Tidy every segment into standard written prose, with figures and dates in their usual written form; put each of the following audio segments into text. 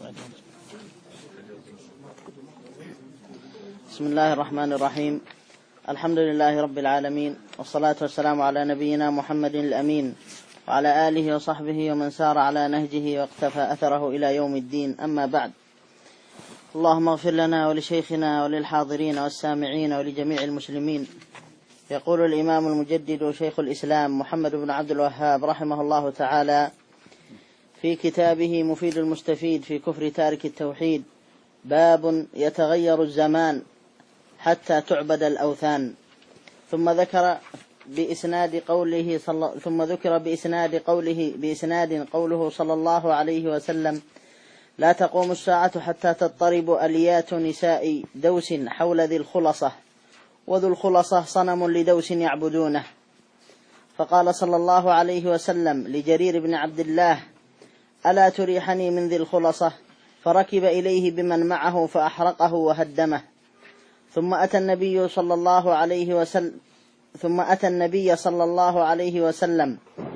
بسم الله الرحمن الرحيم. الحمد لله رب العالمين، والصلاة والسلام على نبينا محمد الأمين وعلى آله وصحبه ومن سار على نهجه واقتفى أثره إلى يوم الدين. أما بعد، اللهم اغفر لنا ولشيخنا وللحاضرين والسامعين ولجميع المسلمين. يقول الإمام المجدد شيخ الإسلام محمد بن عبد الوهاب رحمه الله تعالى في كتابه مفيد المستفيد في كفر تارك التوحيد: باب يتغير الزمان حتى تعبد الأوثان. ثم ذكر بإسناد قوله صلى الله عليه وسلم: لا تقوم الساعة حتى تضطرب أليات نساء دوس حول ذي الخلصة، وذو الخلصة صنم لدوس يعبدونه. فقال صلى الله عليه وسلم لجرير بن عبد الله: ألا تريحني من ذي الخلصة؟ فركب إليه بمن معه فأحرقه وهدمه. ثم أتى النبي صلى الله عليه وسلم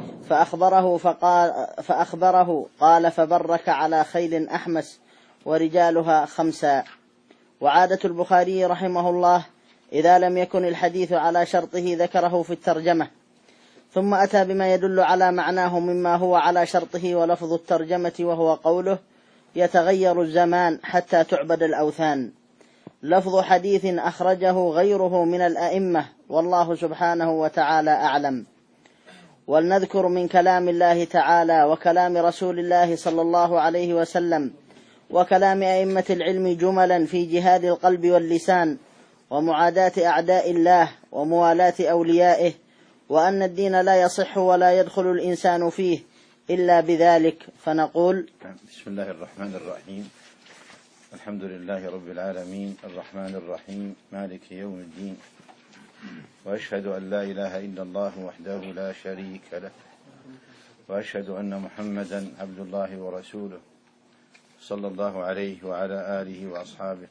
فأخبره قال: فبرك على خيل أحمس ورجالها 5. وعادة البخاري رحمه الله إذا لم يكن الحديث على شرطه ذكره في الترجمة، ثم أتى بما يدل على معناه مما هو على شرطه ولفظ الترجمة، وهو قوله: يتغير الزمان حتى تعبد الأوثان. لفظ حديث أخرجه غيره من الأئمة، والله سبحانه وتعالى أعلم. ولنذكر من كلام الله تعالى وكلام رسول الله صلى الله عليه وسلم وكلام أئمة العلم جملا في جهاد القلب واللسان ومعاداة أعداء الله وموالاة أوليائه، وأن الدين لا يصح ولا يدخل الإنسان فيه إلا بذلك. فنقول: بسم الله الرحمن الرحيم. الحمد لله رب العالمين، الرحمن الرحيم، مالك يوم الدين. وأشهد أن لا إله إلا الله وحده لا شريك له، وأشهد أن محمدا عبد الله ورسوله، صلى الله عليه وعلى آله وأصحابه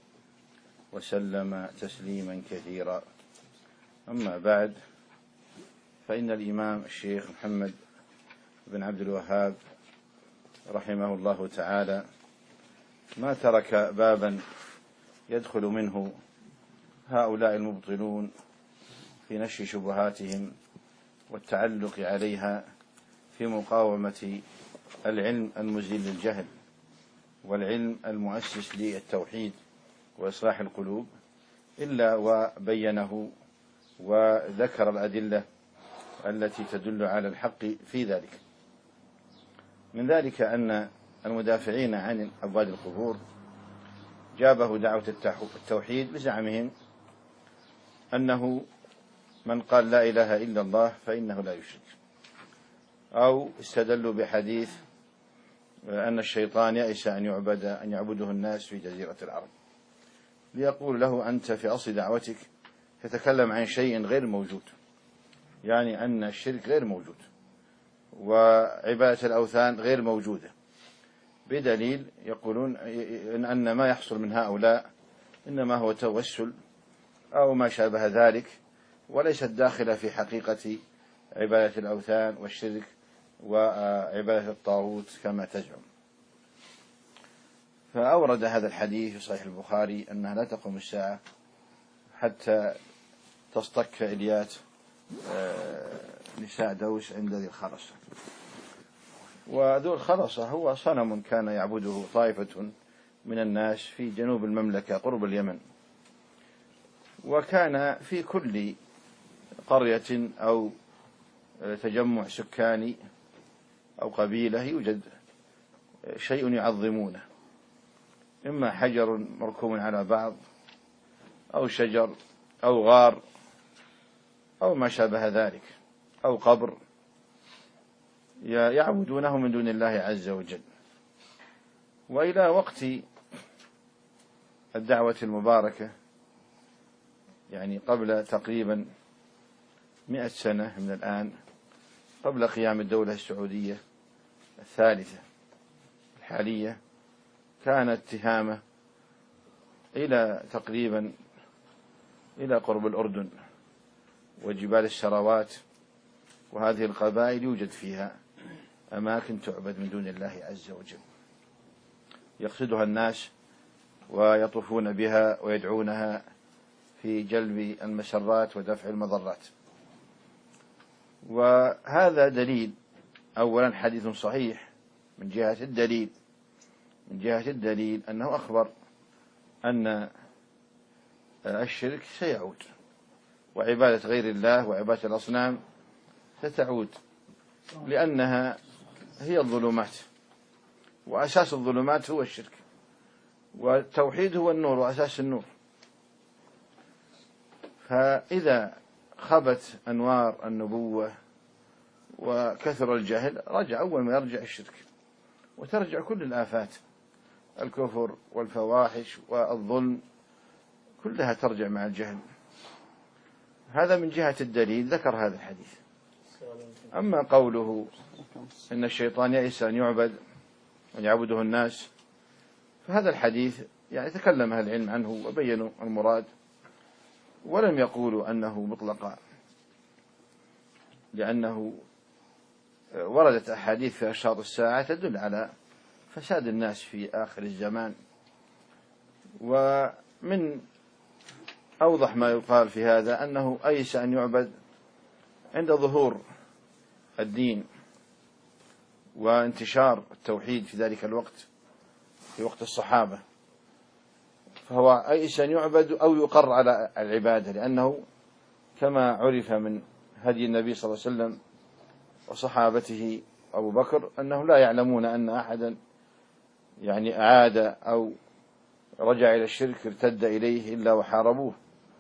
وسلم تسليما كثيرا. أما بعد، فإن الإمام الشيخ محمد بن عبد الوهاب رحمه الله تعالى ما ترك بابا يدخل منه هؤلاء المبطلون في نشر شبهاتهم والتعلق عليها في مقاومة العلم المزيل للجهل والعلم المؤسس للتوحيد وإصلاح القلوب، إلا وبينه وذكر الأدلة التي تدل على الحق في ذلك. من ذلك أن المدافعين عن عباد القبور جابه دعوة التوحيد بزعمهم أنه من قال لا إله إلا الله فإنه لا يشرك، أو استدلوا بحديث أن الشيطان يئس أن يعبده الناس في جزيرة العرب، ليقول له: أنت في أصل دعوتك تتكلم عن شيء غير موجود، يعني أن الشرك غير موجود وعبادة الأوثان غير موجودة، بدليل يقولون أن ما يحصل من هؤلاء إنما هو توسل أو ما شابه ذلك، وليست داخلة في حقيقة عبادة الأوثان والشرك وعبادة الطاغوت كما تزعم. فأورد هذا الحديث في صحيح البخاري أنها لا تقوم الساعة حتى تصطك إليات نساء دوس عند ذي الخلصة. وذو الخلصة هو صنم كان يعبده طائفة من الناس في جنوب المملكة قرب اليمن، وكان في كل قرية أو تجمع سكاني أو قبيلة يوجد شيء يعظمونه، إما حجر مركوم على بعض أو شجر أو غار أو ما شابه ذلك أو قبر يعبدونه من دون الله عز وجل. وإلى وقت الدعوة المباركة، يعني قبل تقريبا 100 سنة من الآن، قبل قيام الدولة السعودية الثالثة الحالية، كانت تهامة إلى تقريبا إلى قرب الأردن وجبال السراوات، وهذه القبائل يوجد فيها أماكن تعبد من دون الله عز وجل. يقصدها الناس ويطوفون بها ويدعونها في جلب المسرات ودفع المضرات. وهذا دليل، أولا حديث صحيح من جهة الدليل أنه أخبر أن الشرك سيعود، وعبادة غير الله وعبادة الأصنام ستعود، لأنها هي الظلمات، وأساس الظلمات هو الشرك، والتوحيد هو النور وأساس النور. فإذا خبت أنوار النبوة وكثر الجهل رجع، أول ما يرجع الشرك، وترجع كل الآفات، الكفر والفواحش والظلم كلها ترجع مع الجهل. هذا من جهة الدليل ذكر هذا الحديث. أما قوله إن الشيطان يئس أن يعبد وأن يعبده الناس، فهذا الحديث يعني تكلم أهل العلم عنه وبينوا المراد، ولم يقولوا أنه مطلقا، لأنه وردت أحاديث في أشراط الساعة تدل على فساد الناس في آخر الزمان. ومن أوضح ما يقال في هذا أنه أيس أن يعبد عند ظهور الدين وانتشار التوحيد في ذلك الوقت، في وقت الصحابة، فهو أيس أن يعبد أو يقر على العبادة، لأنه كما عرف من هدي النبي صلى الله عليه وسلم وصحابته أبو بكر أنهم لا يعلمون أن أحدا يعني أعاد أو رجع إلى الشرك ارتد إليه إلا وحاربوه،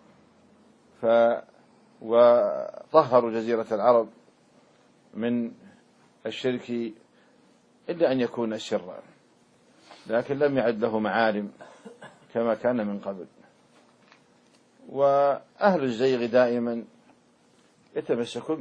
وطهروا جزيرة العرب من الشرك إلا أن يكون سرا، لكن لم يعد له معالم كما كان من قبل. وأهل الزيغ دائما يتمسكون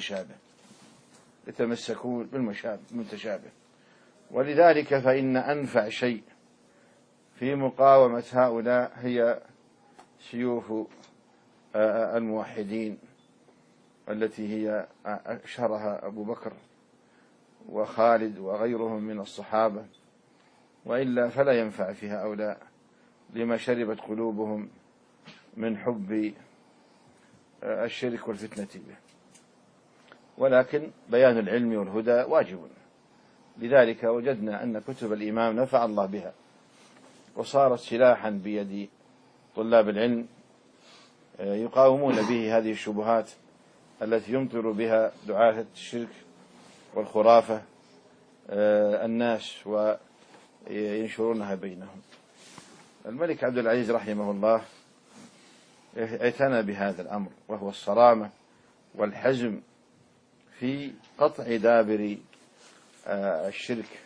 بالمتشابه، ولذلك فإن أنفع شيء في مقاومة هؤلاء هي سيوف الموحدين التي هي أشهرها أبو بكر وخالد وغيرهم من الصحابة، وإلا فلا ينفع في هؤلاء لما شربت قلوبهم من حب الشرك والفتنة به. ولكن بيان العلم والهدى واجب، لذلك وجدنا أن كتب الإمام نفع الله بها وصارت سلاحا بيد طلاب العلم يقاومون به هذه الشبهات التي يمطر بها دعاة الشرك والخرافة الناس وينشرونها بينهم. الملك عبد العزيز رحمه الله اعتنى بهذا الأمر، وهو الصرامة والحزم في قطع دابر الشرك.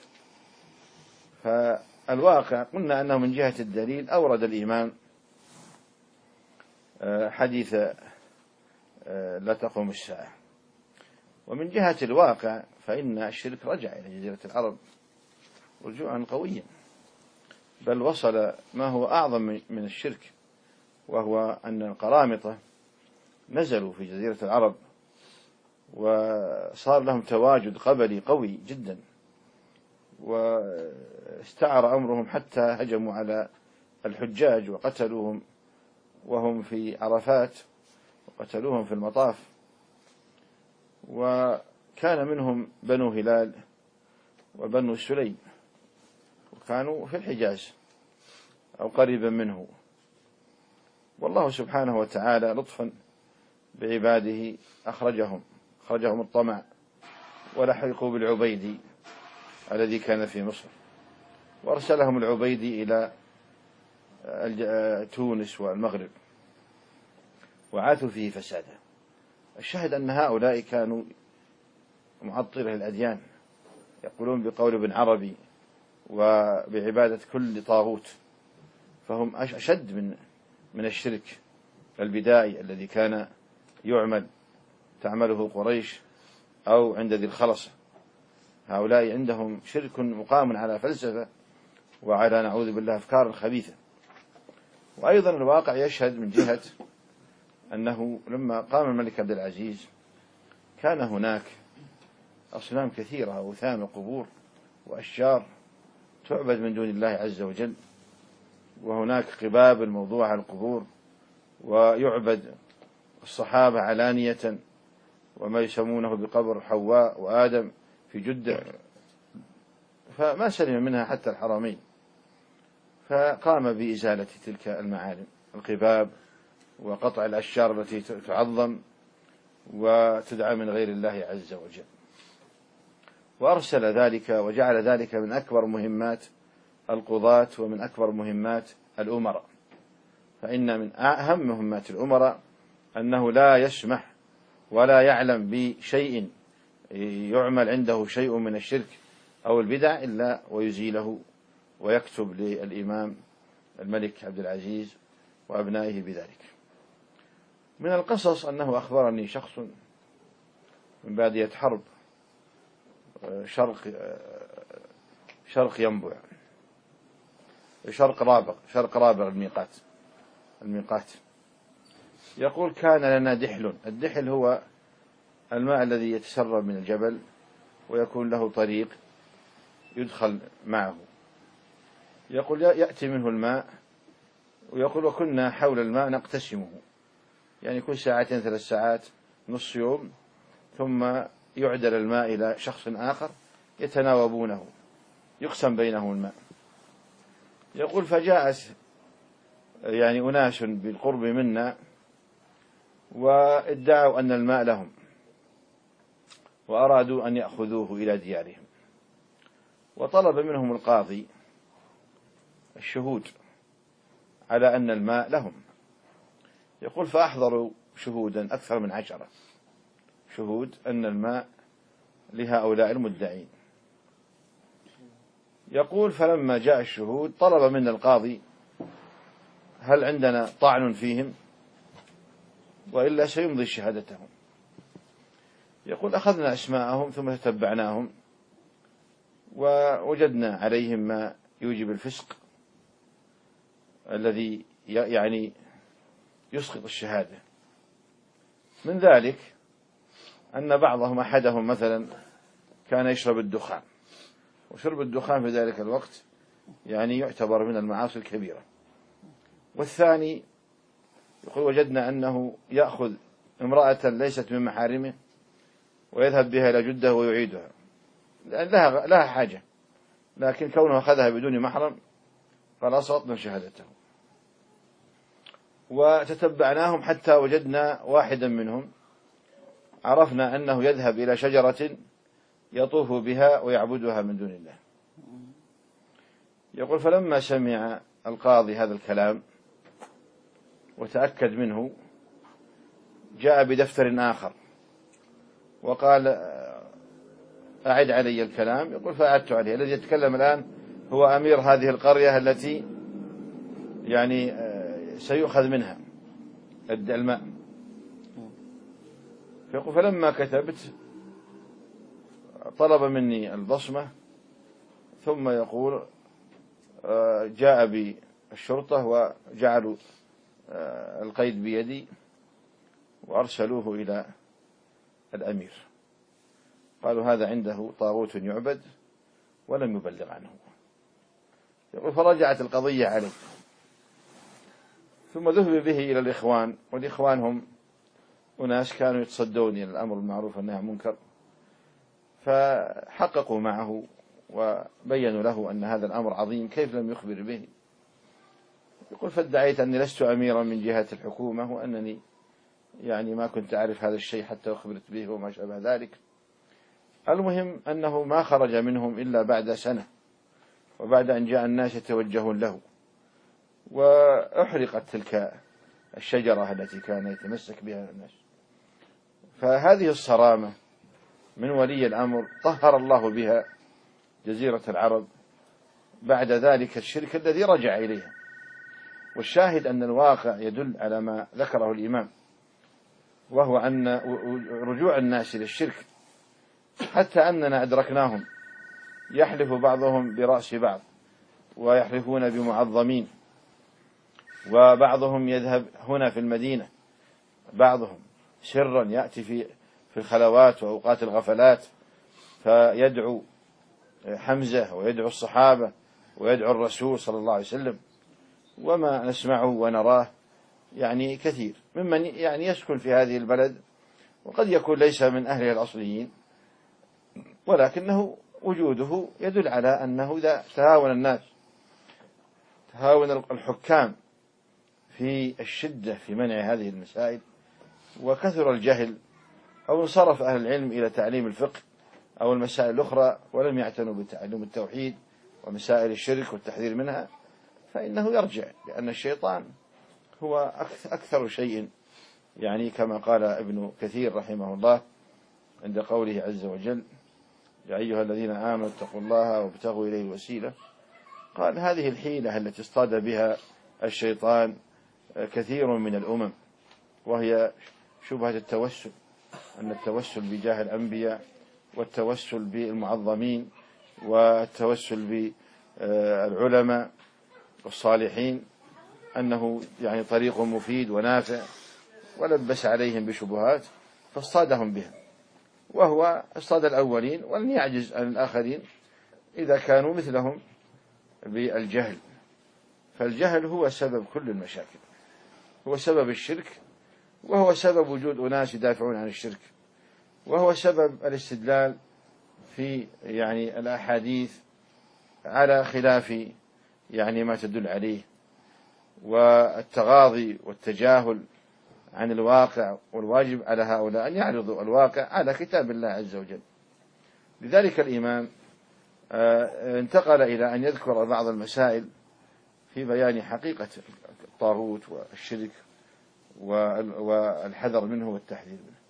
فالواقع قلنا أنه من جهة الدليل أورد الإمام حديث لا تقوم الساعة، ومن جهة الواقع فإن الشرك رجع إلى جزيرة العرب رجوعا قويا، بل وصل ما هو أعظم من الشرك، وهو أن القرامطة نزلوا في جزيرة العرب وصار لهم تواجد قبلي قوي جدا، واستعر أمرهم حتى هجموا على الحجاج وقتلوهم وهم في عرفات، وقتلوهم في المطاف. وكان منهم بنو هلال وبنو سليم، وكانوا في الحجاز أو قريبا منه. والله سبحانه وتعالى لطفا بعباده أخرجهم الطمع ولحقوا بالعبيدي الذي كان في مصر، وأرسلهم العبيدي إلى تونس والمغرب وعاثوا فيه فسادا. الشاهد أن هؤلاء كانوا معطله الأديان، يقولون بقول ابن عربي وبعبادة كل طاغوت، فهم أشد من الشرك البدائي الذي كان تعمله قريش أو عند ذي الخلصة. هؤلاء عندهم شرك مقام على فلسفة وعلى نعوذ بالله أفكار خبيثة. وأيضا الواقع يشهد من جهة أنه لما قام الملك عبد العزيز كان هناك أصنام كثيرة، أوثان وقبور وأشجار تعبد من دون الله عز وجل، وهناك قباب الموضوع على القبور، ويعبد الصحابة علانية، وما يسمونه بقبر حواء وآدم في جدة، فما سلم منها حتى الحرمين، فقام بإزالة تلك المعالم القباب وقطع الأشجار التي تعظم وتدعى من غير الله عز وجل، وأرسل ذلك وجعل ذلك من أكبر مهمات القضاة ومن أكبر مهمات الأمراء. فإن من أهم مهمات الأمراء أنه لا يسمح ولا يعلم بشيء يعمل عنده شيء من الشرك أو البدع إلا ويزيله ويكتب للإمام الملك عبد العزيز وأبنائه بذلك. من القصص أنه أخبرني شخص من بادية حرب شرق ينبع، شرق رابغ الميقات. يقول كان لنا دحل. الدحل هو الماء الذي يتسرب من الجبل ويكون له طريق يدخل معه. يقول يأتي منه الماء، ويقول وكنا حول الماء نقتسمه، يعني كل 2 3 ساعات نص يوم، ثم يعدل الماء إلى شخص آخر يتناوبونه، يقسم بينهم الماء. يقول فجاءت يعني أناس بالقرب منا وادعوا أن الماء لهم، وأرادوا أن يأخذوه إلى ديارهم، وطلب منهم القاضي الشهود على أن الماء لهم. يقول فأحضروا شهودا أكثر من 10 شهود أن الماء لهؤلاء المدعين. يقول فلما جاء الشهود طلب منا القاضي هل عندنا طعن فيهم وإلا سيمضي شهادتهم. يقول أخذنا أسماءهم ثم تتبعناهم ووجدنا عليهم ما يوجب الفسق الذي يعني يسقط الشهادة. من ذلك أن بعضهم أحدهم مثلا كان يشرب الدخان، وشرب الدخان في ذلك الوقت يعني يعتبر من المعاصي الكبيرة. والثاني يقول وجدنا أنه يأخذ امرأة ليست من محارمه ويذهب بها إلى جدة ويعيدها، لأن لها حاجة، لكن كونه أخذها بدون محرم قال أسقطنا شهادته. وتتبعناهم حتى وجدنا واحدا منهم عرفنا أنه يذهب إلى شجرة يطوف بها ويعبدها من دون الله. يقول فلما سمع القاضي هذا الكلام وتأكد منه جاء بدفتر آخر وقال أعد علي الكلام. يقول فأعدت عليه. الذي يتكلم الآن هو أمير هذه القرية التي يعني سيؤخذ منها الماء. يقول فلما كتبت طلب مني البصمة، ثم يقول جاء بالشرطة وجعلوا القيد بيدي وأرسلوه إلى الأمير. قالوا هذا عنده طاغوت يعبد ولم يبلغ عنه. يقول فرجعت القضية عليه، ثم ذهب به إلى الإخوان، والإخوان هم أناس كانوا يتصدون إلى الأمر المعروف والنهي عن المنكر، فحققوا معه وبينوا له أن هذا الأمر عظيم كيف لم يخبر به. يقول فادعيت أني لست أميرا من جهة الحكومة وأنني يعني ما كنت أعرف هذا الشيء حتى أخبرت به وما شابه ذلك. المهم أنه ما خرج منهم إلا بعد سنة، وبعد أن جاء الناس يتوجهون له، وأحرقت تلك الشجرة التي كان يتمسك بها الناس. فهذه الصرامة من ولي الأمر طهر الله بها جزيرة العرب بعد ذلك الشرك الذي رجع إليها. والشاهد أن الواقع يدل على ما ذكره الإمام، وهو أن رجوع الناس إلى الشرك حتى أننا أدركناهم يحلف بعضهم برأس بعض ويحلفون بمعظمين، وبعضهم يذهب هنا في المدينة بعضهم سرا يأتي في الخلوات وأوقات الغفلات فيدعو حمزة ويدعو الصحابة ويدعو الرسول صلى الله عليه وسلم، وما نسمعه ونراه يعني كثير ممن يعني يسكن في هذه البلد، وقد يكون ليس من أهلها الأصليين، ولكنه وجوده يدل على أنه إذا تهاون الناس، تهاون الحكام في الشدة في منع هذه المسائل، وكثر الجهل، أو انصرف أهل العلم إلى تعليم الفقه أو المسائل الأخرى ولم يعتنوا بتعلم التوحيد ومسائل الشرك والتحذير منها، فإنه يرجع، لأن الشيطان هو أكثر شيء، يعني كما قال ابن كثير رحمه الله عند قوله عز وجل: يا أيها الذين آمنوا اتقوا الله وابتغوا إليه الوسيلة. قال: هذه الحيلة التي اصطاد بها الشيطان كثير من الأمم، وهي شبهة التوسل، أن التوسل بجاه الأنبياء، والتوسل بالمعظمين، والتوسل بالعلماء والصالحين، أنه يعني طريق مفيد ونافع، ولبس عليهم بشبهات فاصطادهم بها، وهو اصطاد الأولين ولن يعجز عن الآخرين إذا كانوا مثلهم بالجهل. فالجهل هو سبب كل المشاكل، هو سبب الشرك، وهو سبب وجود أناس يدافعون عن الشرك، وهو سبب الاستدلال في يعني الأحاديث على خلاف يعني ما تدل عليه، والتغاضي والتجاهل عن الواقع، والواجب على هؤلاء أن يعرضوا الواقع على كتاب الله عز وجل. لذلك الإمام انتقل إلى أن يذكر بعض المسائل في بيان حقيقة الطاغوت والشرك والحذر منه والتحذير منه.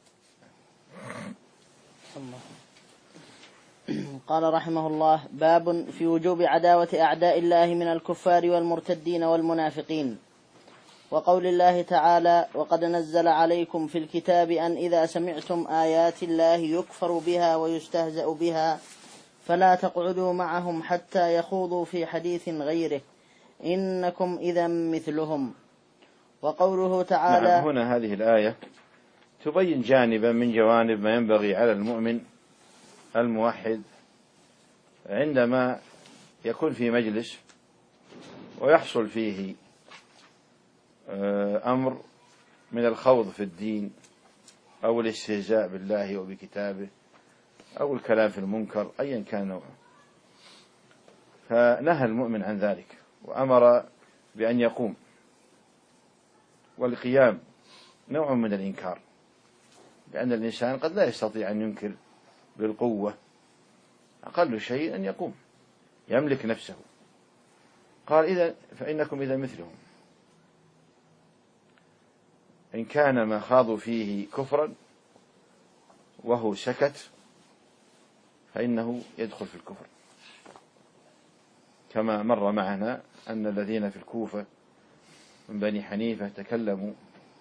قال رحمه الله: باب في وجوب عداوة أعداء الله من الكفار والمرتدين والمنافقين. وقول الله تعالى: وقد نزل عليكم في الكتاب أن إذا سمعتم آيات الله يكفر بها ويستهزأ بها فلا تقعدوا معهم حتى يخوضوا في حديث غيره إنكم إذا مثلهم. وقوله تعالى: نعم، هنا هذه الآية تبين جانبا من جوانب ما ينبغي على المؤمن الموحد عندما يكون في مجلس ويحصل فيه أمر من الخوض في الدين، أو الاستهزاء بالله وبكتابه، أو الكلام في المنكر أيا كان نوعه، فنهى المؤمن عن ذلك وأمر بأن يقوم. والقيام نوع من الإنكار، لأن الإنسان قد لا يستطيع أن ينكر بالقوة، أقل شيء أن يقوم يملك نفسه. قال: إذا فإنكم إذا مثلهم، إن كان ما خاضوا فيه كفرا وهو سكت فإنه يدخل في الكفر، كما مر معنا أن الذين في الكوفة من بني حنيفة تكلموا،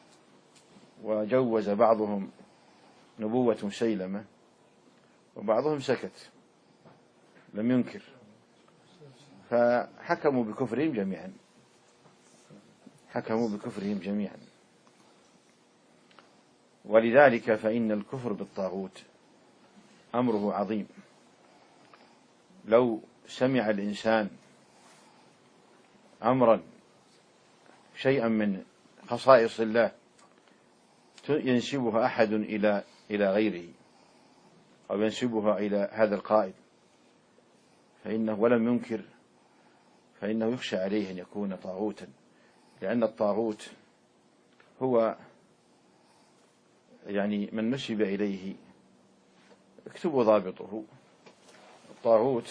وجوز بعضهم نبوة مسيلمة وبعضهم سكت لم ينكر، فحكموا بكفرهم جميعا، حكموا بكفرهم جميعا. ولذلك فإن الكفر بالطاغوت أمره عظيم. لو سمع الإنسان أمرا شيئا من خصائص الله ينسبها أحد إلى غيره، أو ينسبها إلى هذا القائد، فإنه ولم ينكر، فإنه يخشى عليه أن يكون طاغوتا، لأن الطاغوت هو يعني من نسب إليه. اكتبوا ضابطه: الطاغوت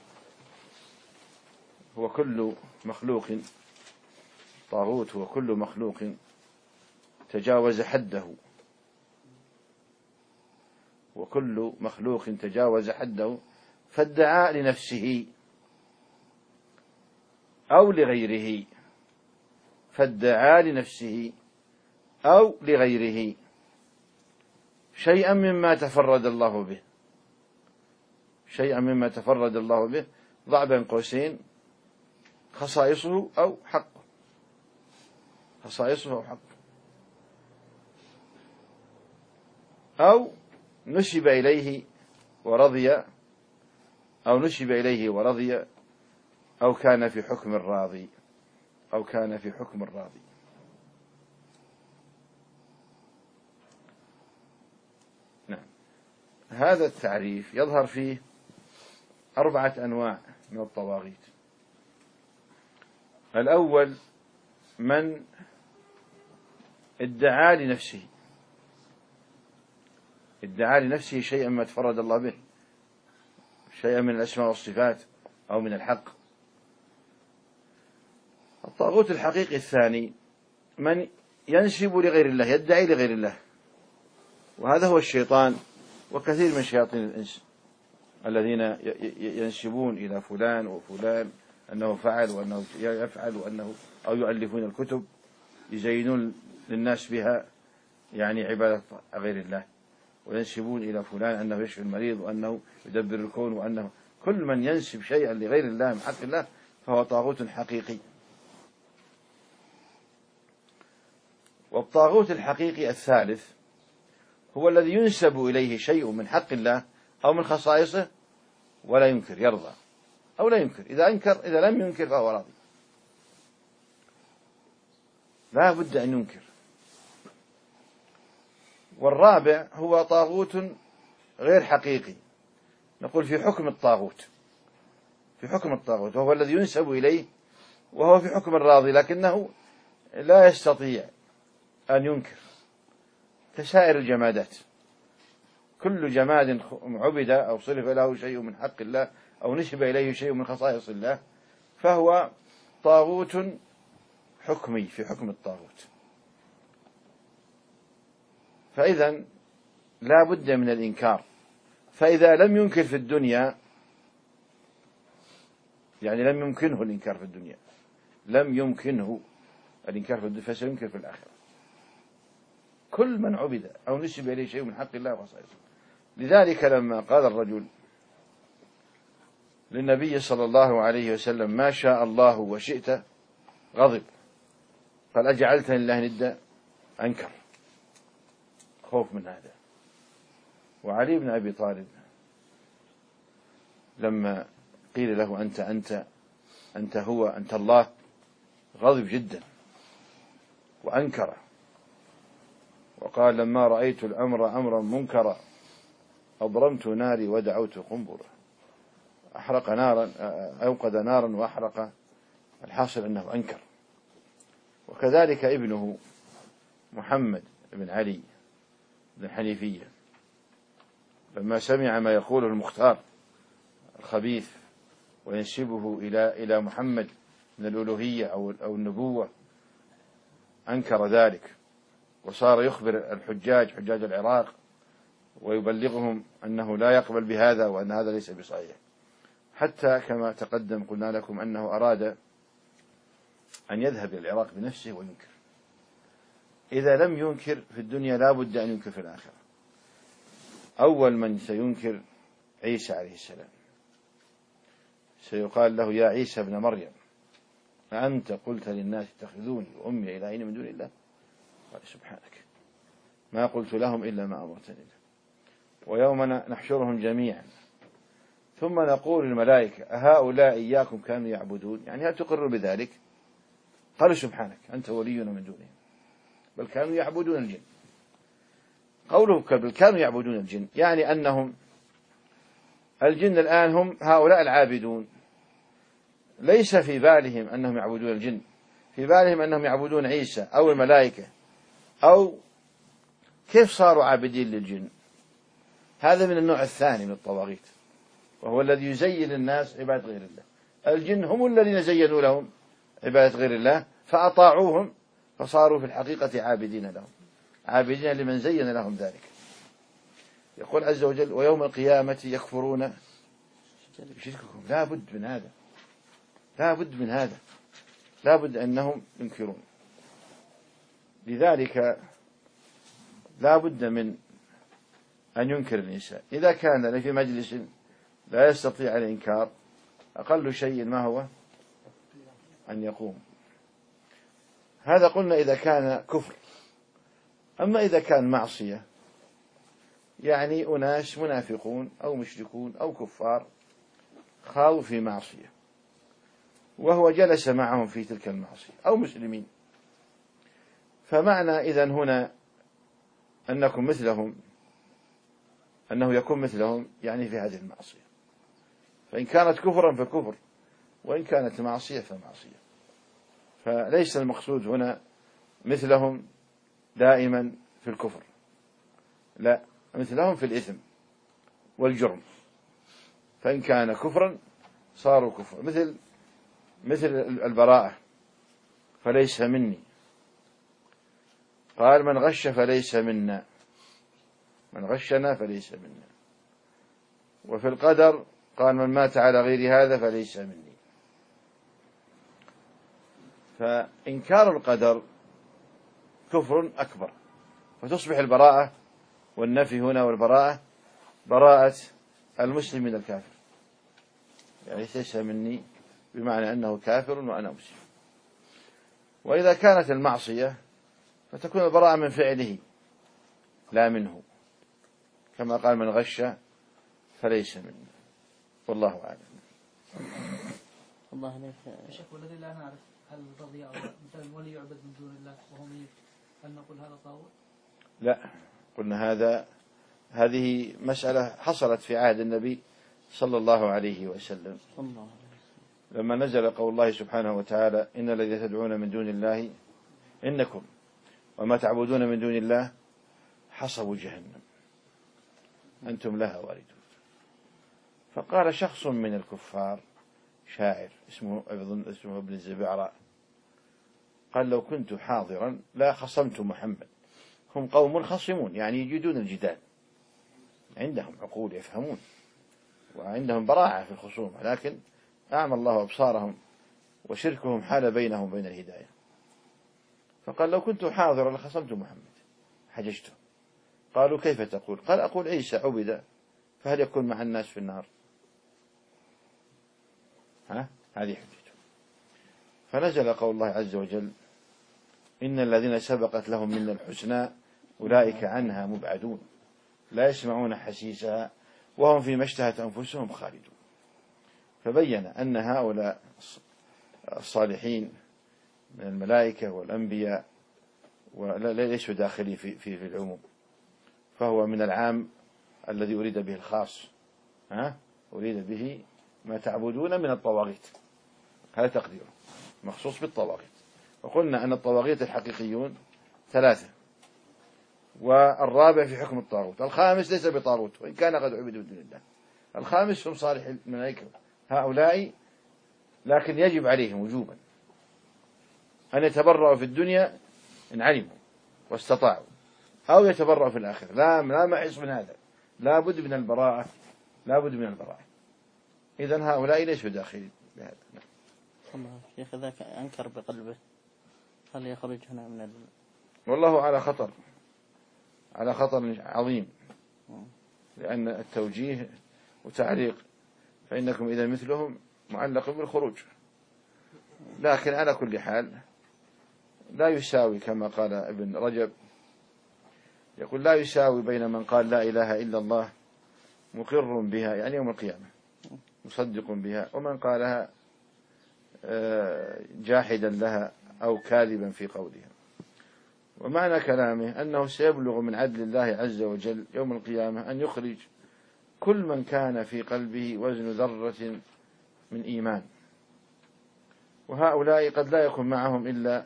هو كل مخلوق، الطاغوت هو كل مخلوق تجاوز حده، وكل مخلوق تجاوز حده فادعى لنفسه أو لغيره، فادعى لنفسه أو لغيره شيئا مما تفرد الله به، شيئا مما تفرد الله به، ضع بين قوسين خصائصه أو حقه، خصائصه أو حقه، أو نسب إليه ورضي، أو نسب إليه ورضي أو كان في حكم الراضي، أو كان في حكم الراضي. نعم. هذا التعريف يظهر فيه 4 أنواع من الطواغيت. الأول من ادعى لنفسه شيئا ما تفرد الله به، شيئا من الأسماء والصفات أو من الحق. الطاغوت الحقيقي الثاني من ينسب لغير الله، يدعي لغير الله، وهذا هو الشيطان وكثير من شياطين الإنس الذين ينسبون إلى فلان وفلان أنه فعل وأنه يفعل وأنه، أو يؤلفون الكتب يزينون للناس بها يعني عبادة غير الله، وينسبون إلى فلان أنه يشفي المريض وأنه يدبر الكون، وأنه كل من ينسب شيئا لغير الله من حق الله فهو طاغوت حقيقي. والطاغوت الحقيقي الثالث هو الذي ينسب إليه شيء من حق الله أو من خصائصه ولا ينكر، يرضى أو لا ينكر. إذا لم ينكر فهو راضي، لا بد أن ينكر. والرابع هو طاغوت غير حقيقي، نقول في حكم الطاغوت، وهو الذي ينسب إليه وهو في حكم الراضي لكنه لا يستطيع أن ينكر، كسائر الجمادات. كل جماد عبد أو صرف له شيء من حق الله أو نسب إليه شيء من خصائص الله فهو طاغوت حكمي في حكم الطاغوت. فإذا لا بد من الإنكار. فإذا لم ينكر في الدنيا، يعني لم يمكنه الإنكار في الدنيا، فسينكر في الآخرة. كل من عبد أو نسب إليه شيء من حق الله وخصائصه. لذلك لما قال الرجل للنبي صلى الله عليه وسلم ما شاء الله وشئت غضب، قال أجعلتني لله ندا، أنكر، خوف من هذا. وعلي بن أبي طالب لما قيل له أنت هو أنت الله، غضب جدا وأنكر، وقال لما رأيت الأمر أمرا منكرا أضرمت ناري ودعوت قنبرة. أوقد نارا وأحرق. الحاصل أنه أنكر. وكذلك ابنه محمد بن علي بن حنيفية لما سمع ما يقوله المختار الخبيث وينسبه إلى محمد من الألوهية أو النبوة أنكر ذلك، وصار يخبر حجاج العراق ويبلغهم أنه لا يقبل بهذا وأن هذا ليس بصحيح، حتى كما تقدم قلنا لكم أنه أراد أن يذهب إلى العراق بنفسه وينكر. إذا لم ينكر في الدنيا لا بد أن ينكر في الآخرة. أول من سينكر عيسى عليه السلام، سيقال له يا عيسى ابن مريم أأنت قلت للناس اتخذوني وأمي إلهين من دون الله؟ قال سبحانك ما قلت لهم إلا ما أمرتني به. ويوم نحشرهم جميعا ثم نقول للملائكة أهؤلاء إياكم كانوا يعبدون، يعني هل تقر بذلك؟ قالوا سبحانك أنت ولينا من دونهم بل كانوا يعبدون الجن. قوله بل كانوا يعبدون الجن يعني أنهم الجن الآن هم هؤلاء العابدون، ليس في بالهم أنهم يعبدون الجن، في بالهم أنهم يعبدون عيسى أو الملائكة، أو كيف صاروا عابدين للجن؟ هذا من النوع الثاني من الطواغيت، وهو الذي يزين الناس عبادة غير الله. الجن هم الذين زينوا لهم عبادة غير الله فأطاعوهم فصاروا في الحقيقة عابدين لهم، عابدين لمن زين لهم ذلك. يقول عز وجل ويوم القيامة يكفرون بشرككم. لا بد من هذا، لا بد أنهم ينكرون. لذلك لا بد من أن ينكر الإنسان. إذا كان في مجلس لا يستطيع الإنكار أقل شيء ما هو أن يقوم. هذا قلنا إذا كان كفر. أما إذا كان معصية، يعني أناس منافقون أو مشركون أو كفار خاضوا في معصية وهو جلس معهم في تلك المعصية أو مسلمين. فمعنى إذن هنا أنكم مثلهم، أنه يكون مثلهم يعني في هذه المعصية، فإن كانت كفرا فكفر، وإن كانت معصية فمعصية. فليس المقصود هنا مثلهم دائما في الكفر، لا، مثلهم في الإثم والجرم، فإن كان كفرا صاروا كفر، مثل البراءة فليس مني، قال من غش فليس منا، من غشنا فليس منا. وفي القدر قال من مات على غير هذا فليس مني. فإنكار القدر كفر أكبر، فتصبح البراءة والنفي هنا والبراءة براءة المسلم من الكافر، يعني ليس مني بمعنى أنه كافر وأنا مسلم. وإذا كانت المعصية فتكون البراءة من فعله لا منه، كما قال من غش فليس منا، والله أعلم. الله عليك الشيخ، والذي لا نعرف هل رضي أو لا، مثلا ولي يعبد من دون الله وهو ميت، هل نقول هذا طاغوت؟ لا، قلنا هذه مسألة حصلت في عهد النبي صلى الله عليه وسلم لما نزل قول الله سبحانه وتعالى إن الذين تدعون من دون الله إنكم وما تعبدون من دون الله حصبوا جهنم أنتم لها واردون. فقال شخص من الكفار شاعر اسمه ابن الزبعراء، قال لو كنت حاضرا لا خصمت محمد. هم قوم خصمون، يعني يجيدون الجدال، عندهم عقول يفهمون وعندهم براعة في الخصوم، لكن أعمى الله أبصارهم وشركهم حال بينهم وبين الهداية. فقال لو كنت حاضرا لخصمت محمد حججته. قالوا كيف تقول؟ قال أقول عيسى عبد فهل يكون مع الناس في النار؟ هذه حجته. فنزل قول الله عز وجل إن الذين سبقت لهم من الحسنى أولئك عنها مبعدون لا يسمعون حسيسها وهم فيما اشتهت أنفسهم خالدون. فبين أن هؤلاء الصالحين من الملائكة والأنبياء وليسوا داخلين في العموم، فهو من العام الذي أريد به الخاص، أريد به ما تعبدون من الطواغيت، هذا تقديره مخصوص بالطواغيت. وقلنا أن الطواغيت الحقيقيون 3، والرابع في حكم الطاغوت، الخامس ليس بطاغوت وإن كان قد عبد من دون الله. الخامس هم صالح الملائكة هؤلاء، لكن يجب عليهم وجوبا أن يتبرأوا في الدنيا إن علموا واستطاعوا، أو يتبرأوا في الآخرة. لا محيص من هذا، لا بد من البراءة، لا بد من البراءة. إذن هؤلاء ليسوا داخلين بهذا. الله شيخ، إذا أنكر بقلبه هل يخرج هنا من والله على خطر عظيم، لأن التوجيه وتعليق فإنكم إذا مثلهم معلق بالخروج. لكن على كل حال لا يساوي، كما قال ابن رجب يقول لا يساوي بين من قال لا إله إلا الله مقر بها يعني يوم القيامة مصدق بها، ومن قالها جاحدا لها أو كاذبا في قولها. ومعنى كلامه أنه سيبلغ من عدل الله عز وجل يوم القيامة أن يخرج كل من كان في قلبه وزن ذرة من إيمان، وهؤلاء قد لا يكون معهم إلا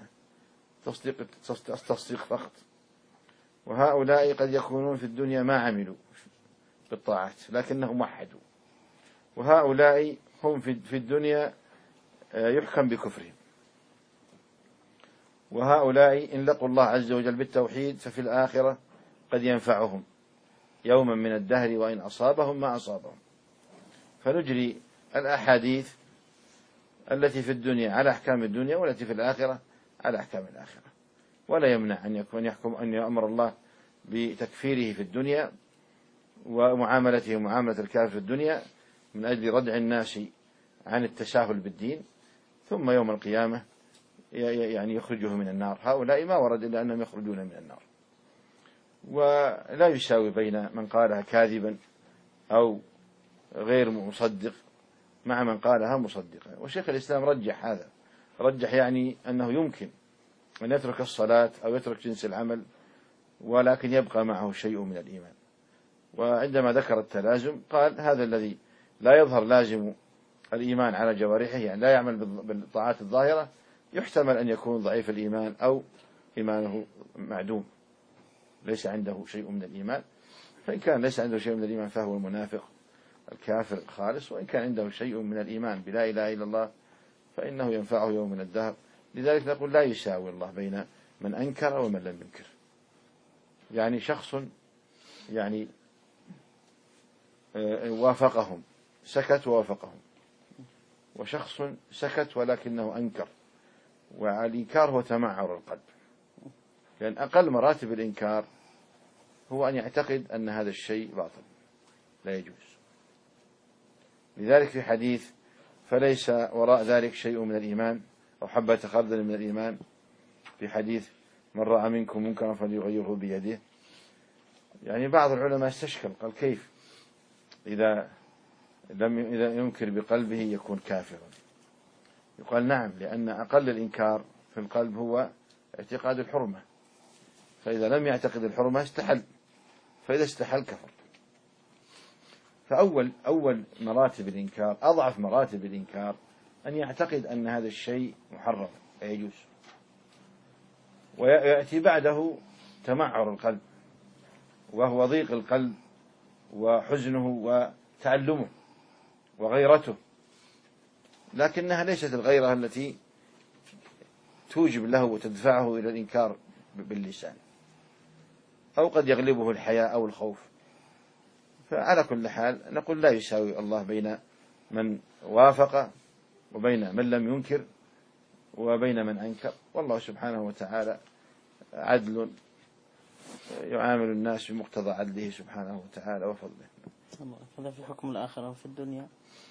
تصديق فقط، وهؤلاء قد يكونون في الدنيا ما عملوا بالطاعات لكنهم وحدوا، وهؤلاء هم في الدنيا يحكم بكفرهم، وهؤلاء إن لقوا الله عز وجل بالتوحيد ففي الآخرة قد ينفعهم يوما من الدهر وإن أصابهم ما أصابهم. فنجري الأحاديث التي في الدنيا على أحكام الدنيا والتي في الآخرة على أحكام الآخرة، ولا يمنع أن يأمر الله بتكفيره في الدنيا ومعاملته معاملة الكافر في الدنيا من أجل ردع الناس عن التساهل بالدين، ثم يوم القيامة يعني يخرجه من النار. هؤلاء ما ورد إلا أنهم يخرجون من النار. ولا يساوي بين من قالها كاذبا أو غير مصدق مع من قالها مصدقا. وشيخ الإسلام رجح هذا، رجح يعني أنه يمكن أن يترك الصلاة أو يترك جنس العمل ولكن يبقى معه شيء من الإيمان. وعندما ذكر التلازم قال هذا الذي لا يظهر لازم الإيمان على جوارحه، يعني لا يعمل بالطاعات الظاهرة، يحتمل أن يكون ضعيف الإيمان أو إيمانه معدوم، ليس عنده شيء من الإيمان. فإن كان ليس عنده شيء من الإيمان فهو المنافق الكافر الخالص، وإن كان عنده شيء من الإيمان بلا إله إلا الله فإنه ينفعه يوم من الدهر. لذلك نقول لا يساوي الله بين من أنكر ومن لم ينكر. يعني شخص يعني وافقهم، سكت ووافقهم، وشخص سكت ولكنه أنكر، والإنكار هو تمعر القلب، لأن أقل مراتب الإنكار هو أن يعتقد أن هذا الشيء باطل لا يجوز. لذلك في حديث فليس وراء ذلك شيء من الإيمان أو حبة خردل من الإيمان، في حديث من رأى منكم منكرا فليغيره بيده. يعني بعض العلماء استشكل قال كيف إذا ينكر بقلبه يكون كافرا؟ يقال نعم، لأن أقل الإنكار في القلب هو اعتقاد الحرمة، فإذا لم يعتقد الحرمة استحل، فإذا استحل كفر. فأول مراتب الإنكار، أضعف مراتب الإنكار أن يعتقد أن هذا الشيء محرم لا يجوز، ويأتي بعده تمعر القلب، وهو ضيق القلب وحزنه وتعلمه وغيرته، لكنها ليست الغيرة التي توجب له وتدفعه إلى الإنكار باللسان، أو قد يغلبه الحياء أو الخوف. فعلى كل حال نقول لا يساوي الله بين من وافق وبين من لم ينكر وبين من أنكر، والله سبحانه وتعالى عدل يعامل الناس بمقتضى عدله سبحانه وتعالى وفضله. هذا في حكم الآخرة وفي الدنيا،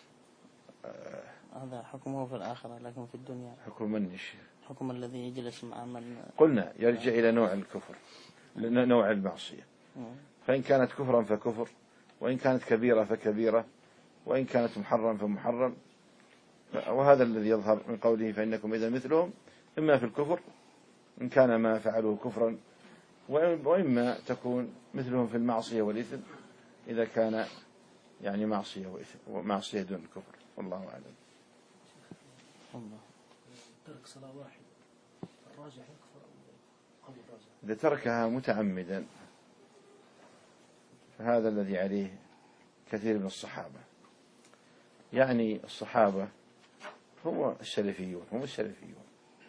هذا حكمه في الآخرة، لكن في الدنيا حكم من الشيء؟ حكم الذي يجلس مع من قلنا يرجع إلى نوع الكفر، نوع المعصية، فإن كانت كفرا فكفر، وإن كانت كبيرة فكبيرة، وإن كانت محرم فمحرم. وهذا الذي يظهر من قوله فإنكم إذا مثلهم، إما في الكفر إن كان ما فعلوه كفرا، وإما تكون مثلهم في المعصية والإثم إذا كان يعني معصية وإثم، ومعصية دون الكفر. والله أعلم. الله. ترك صلاة واحد الراجح يكفر قبل الراجح؟ إذا تركها متعمدا فهذا الذي عليه كثير من الصحابة، يعني الصحابة هم السلفيون،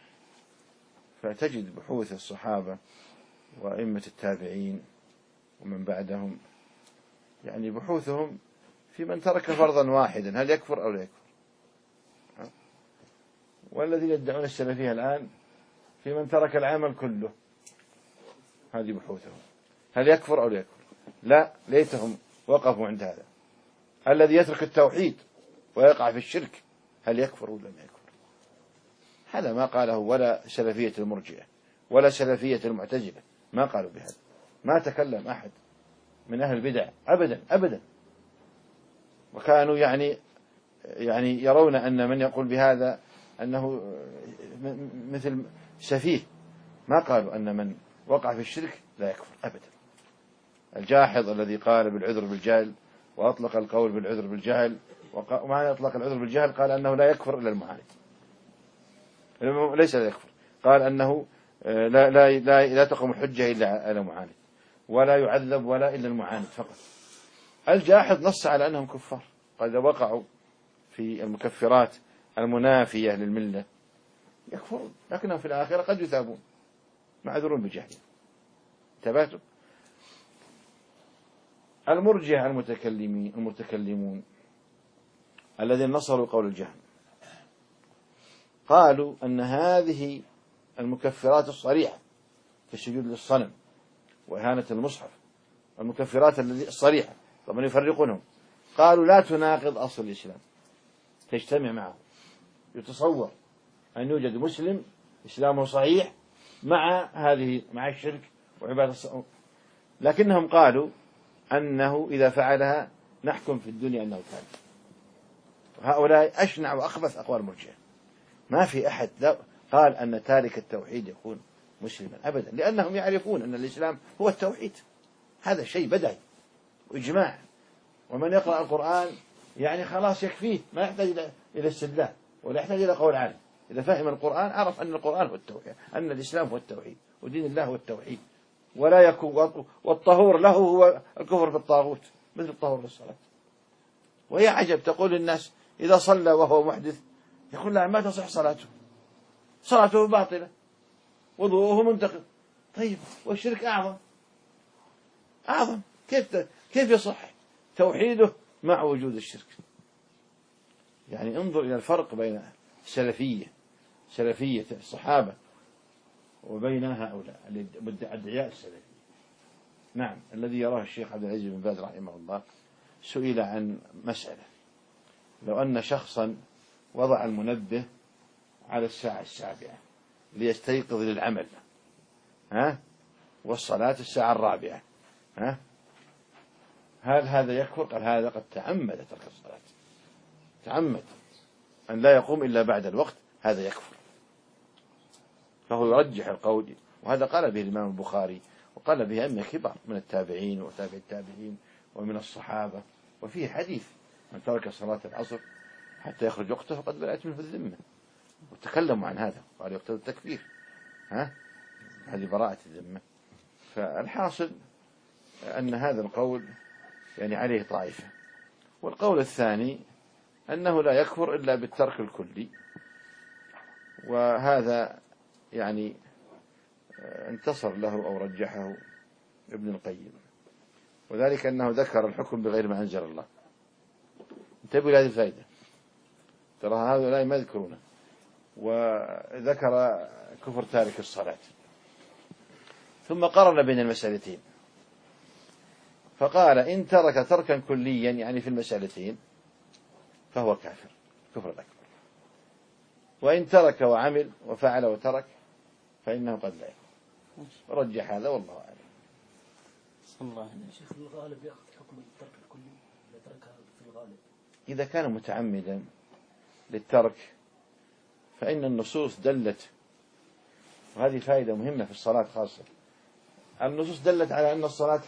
فتجد بحوث الصحابة وأئمة التابعين ومن بعدهم، يعني بحوثهم في من ترك فرضا واحدا هل يكفر أو لا يكفر. والذين يدعون السلفية الآن في من ترك العمل كله، هذه بحوثهم هل يكفر أو لا يكفر. لا، ليتهم وقفوا عند هذا. الذي يترك التوحيد ويقع في الشرك هل يكفر ولا لا يكفر؟ هذا ما قاله ولا سلفية المرجئة ولا سلفية المعتزلة، ما قالوا بهذا، ما تكلم أحد من أهل البدع أبدا. وكانوا يعني يرون أن من يقول بهذا أنه مثل سفيه، ما قالوا أن من وقع في الشرك لا يكفر أبدا. الجاحظ الذي قال بالعذر بالجهل وأطلق القول بالعذر بالجهل، ومعنى أطلق العذر بالجهل قال أنه لا يكفر إلا المعاند، ليس لا يكفر، قال أنه لا تقوم الحجة إلا على المعاند، ولا يعذب ولا إلا المعاند فقط. الجاحظ نص على أنهم كفار، قال إذا وقعوا في المكفرات المنافية للملة يكفرون، لكنهم في الآخرة قد يثابون معذورون بجهلهم. تباتوا. المرجئة المتكلمون الذين نصروا قول الجهم قالوا أن هذه المكفرات الصريحة كالسجود للصنم وإهانة المصحف، المكفرات الصريحة طبعا يفرقونهم، قالوا لا تناقض أصل الإسلام، تجتمع معه. يتصور أن يوجد مسلم إسلامه صحيح مع الشرك وعبادة الصنم، لكنهم قالوا أنه إذا فعلها نحكم في الدنيا أنه كافر، هؤلاء أشنع وأخبث أقوال المرجئة. ما في أحد قال أن تارك التوحيد يكون مسلما أبدا، لأنهم يعرفون أن الإسلام هو التوحيد، هذا شيء بدعي وإجماع. ومن يقرأ القرآن يعني خلاص يكفيه، ما يحتاج إلى استدلال ولا يحتاج إلى قول عالم. إذا فهم القرآن عرف أن القرآن هو التوحيد، أن الإسلام هو التوحيد ودين الله هو التوحيد، ولا يكون والطهور له هو الكفر بالطاغوت مثل الطهور للصلاة. وهي عجب تقول الناس إذا صلى وهو محدث يقول لا ما تصح صلاته، صلاته باطلة وضوءه منتقد. طيب والشرك أعظم كيف يصح توحيده مع وجود الشرك؟ يعني انظر إلى الفرق بين سلفية الصحابة وبين هؤلاء الأدعياء السلفية. نعم، الذي يراه الشيخ عبد العزيز بن باز رحمه الله سئل عن مسألة: لو أن شخصا وضع المنبه على الساعة 7 ليستيقظ للعمل، والصلاة 4:00، هل هذا يكفر؟ قال هذا قد تعمد ترك الصلاة، تعمد أن لا يقوم إلا بعد الوقت، هذا يكفر. فهو يرجح القول، وهذا قال به الإمام البخاري وقال به أئمة كبار من التابعين وتابع التابعين ومن الصحابة. وفيه حديث: من ترك صلاة العصر حتى يخرج وقته فقد بدأت منه الذمة، وتكلموا عن هذا وقال يقتضي التكفير، هذه براءة الذمة. فالحاصل أن هذا القول يعني عليه طائفة. والقول الثاني أنه لا يكفر إلا بالترك الكلي، وهذا يعني انتصر له أو رجحه ابن القيم، وذلك أنه ذكر الحكم بغير ما أنزل الله. انتبهوا لهذه الفائدة، ترى هؤلاء ما يذكرونه. وذكر كفر تارك الصلاة، ثم قارن بين المسألتين فقال: إن ترك تركا كليا يعني في المسألتين فهو كافر كفر الأكبر، وإن ترك وعمل وفعل وترك فإنه قد لا يكفر. رجح هذا والله أعلم. الله شيخ، الغالب يأخذ حكم الترك الكلي إذا تركها في الغالب. إذا كان متعمدا للترك فإن النصوص دلت، وهذه فائدة مهمة في الصلاة خاصة، النصوص دلت على أن الصلاة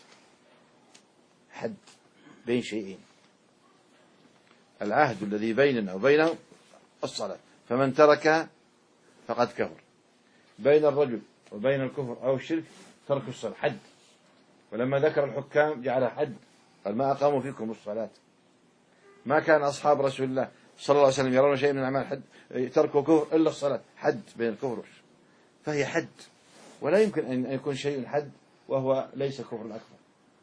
حد بين شيئين: العهد الذي بيننا وبينهم الصلاة، فمن تركها فقد كفر. بين الرجل وبين الكفر أو الشرك ترك الصلاة حد. ولما ذكر الحكام جعلها حد، قال: ما أقاموا فيكم الصلاة. ما كان أصحاب رسول الله صلى الله عليه وسلم يرون شيء من الأعمال حد تركوا كفر إلا الصلاة، حد بين الكفر والشرك، فهي حد. ولا يمكن أن يكون شيء حد وهو ليس كفر الأكبر،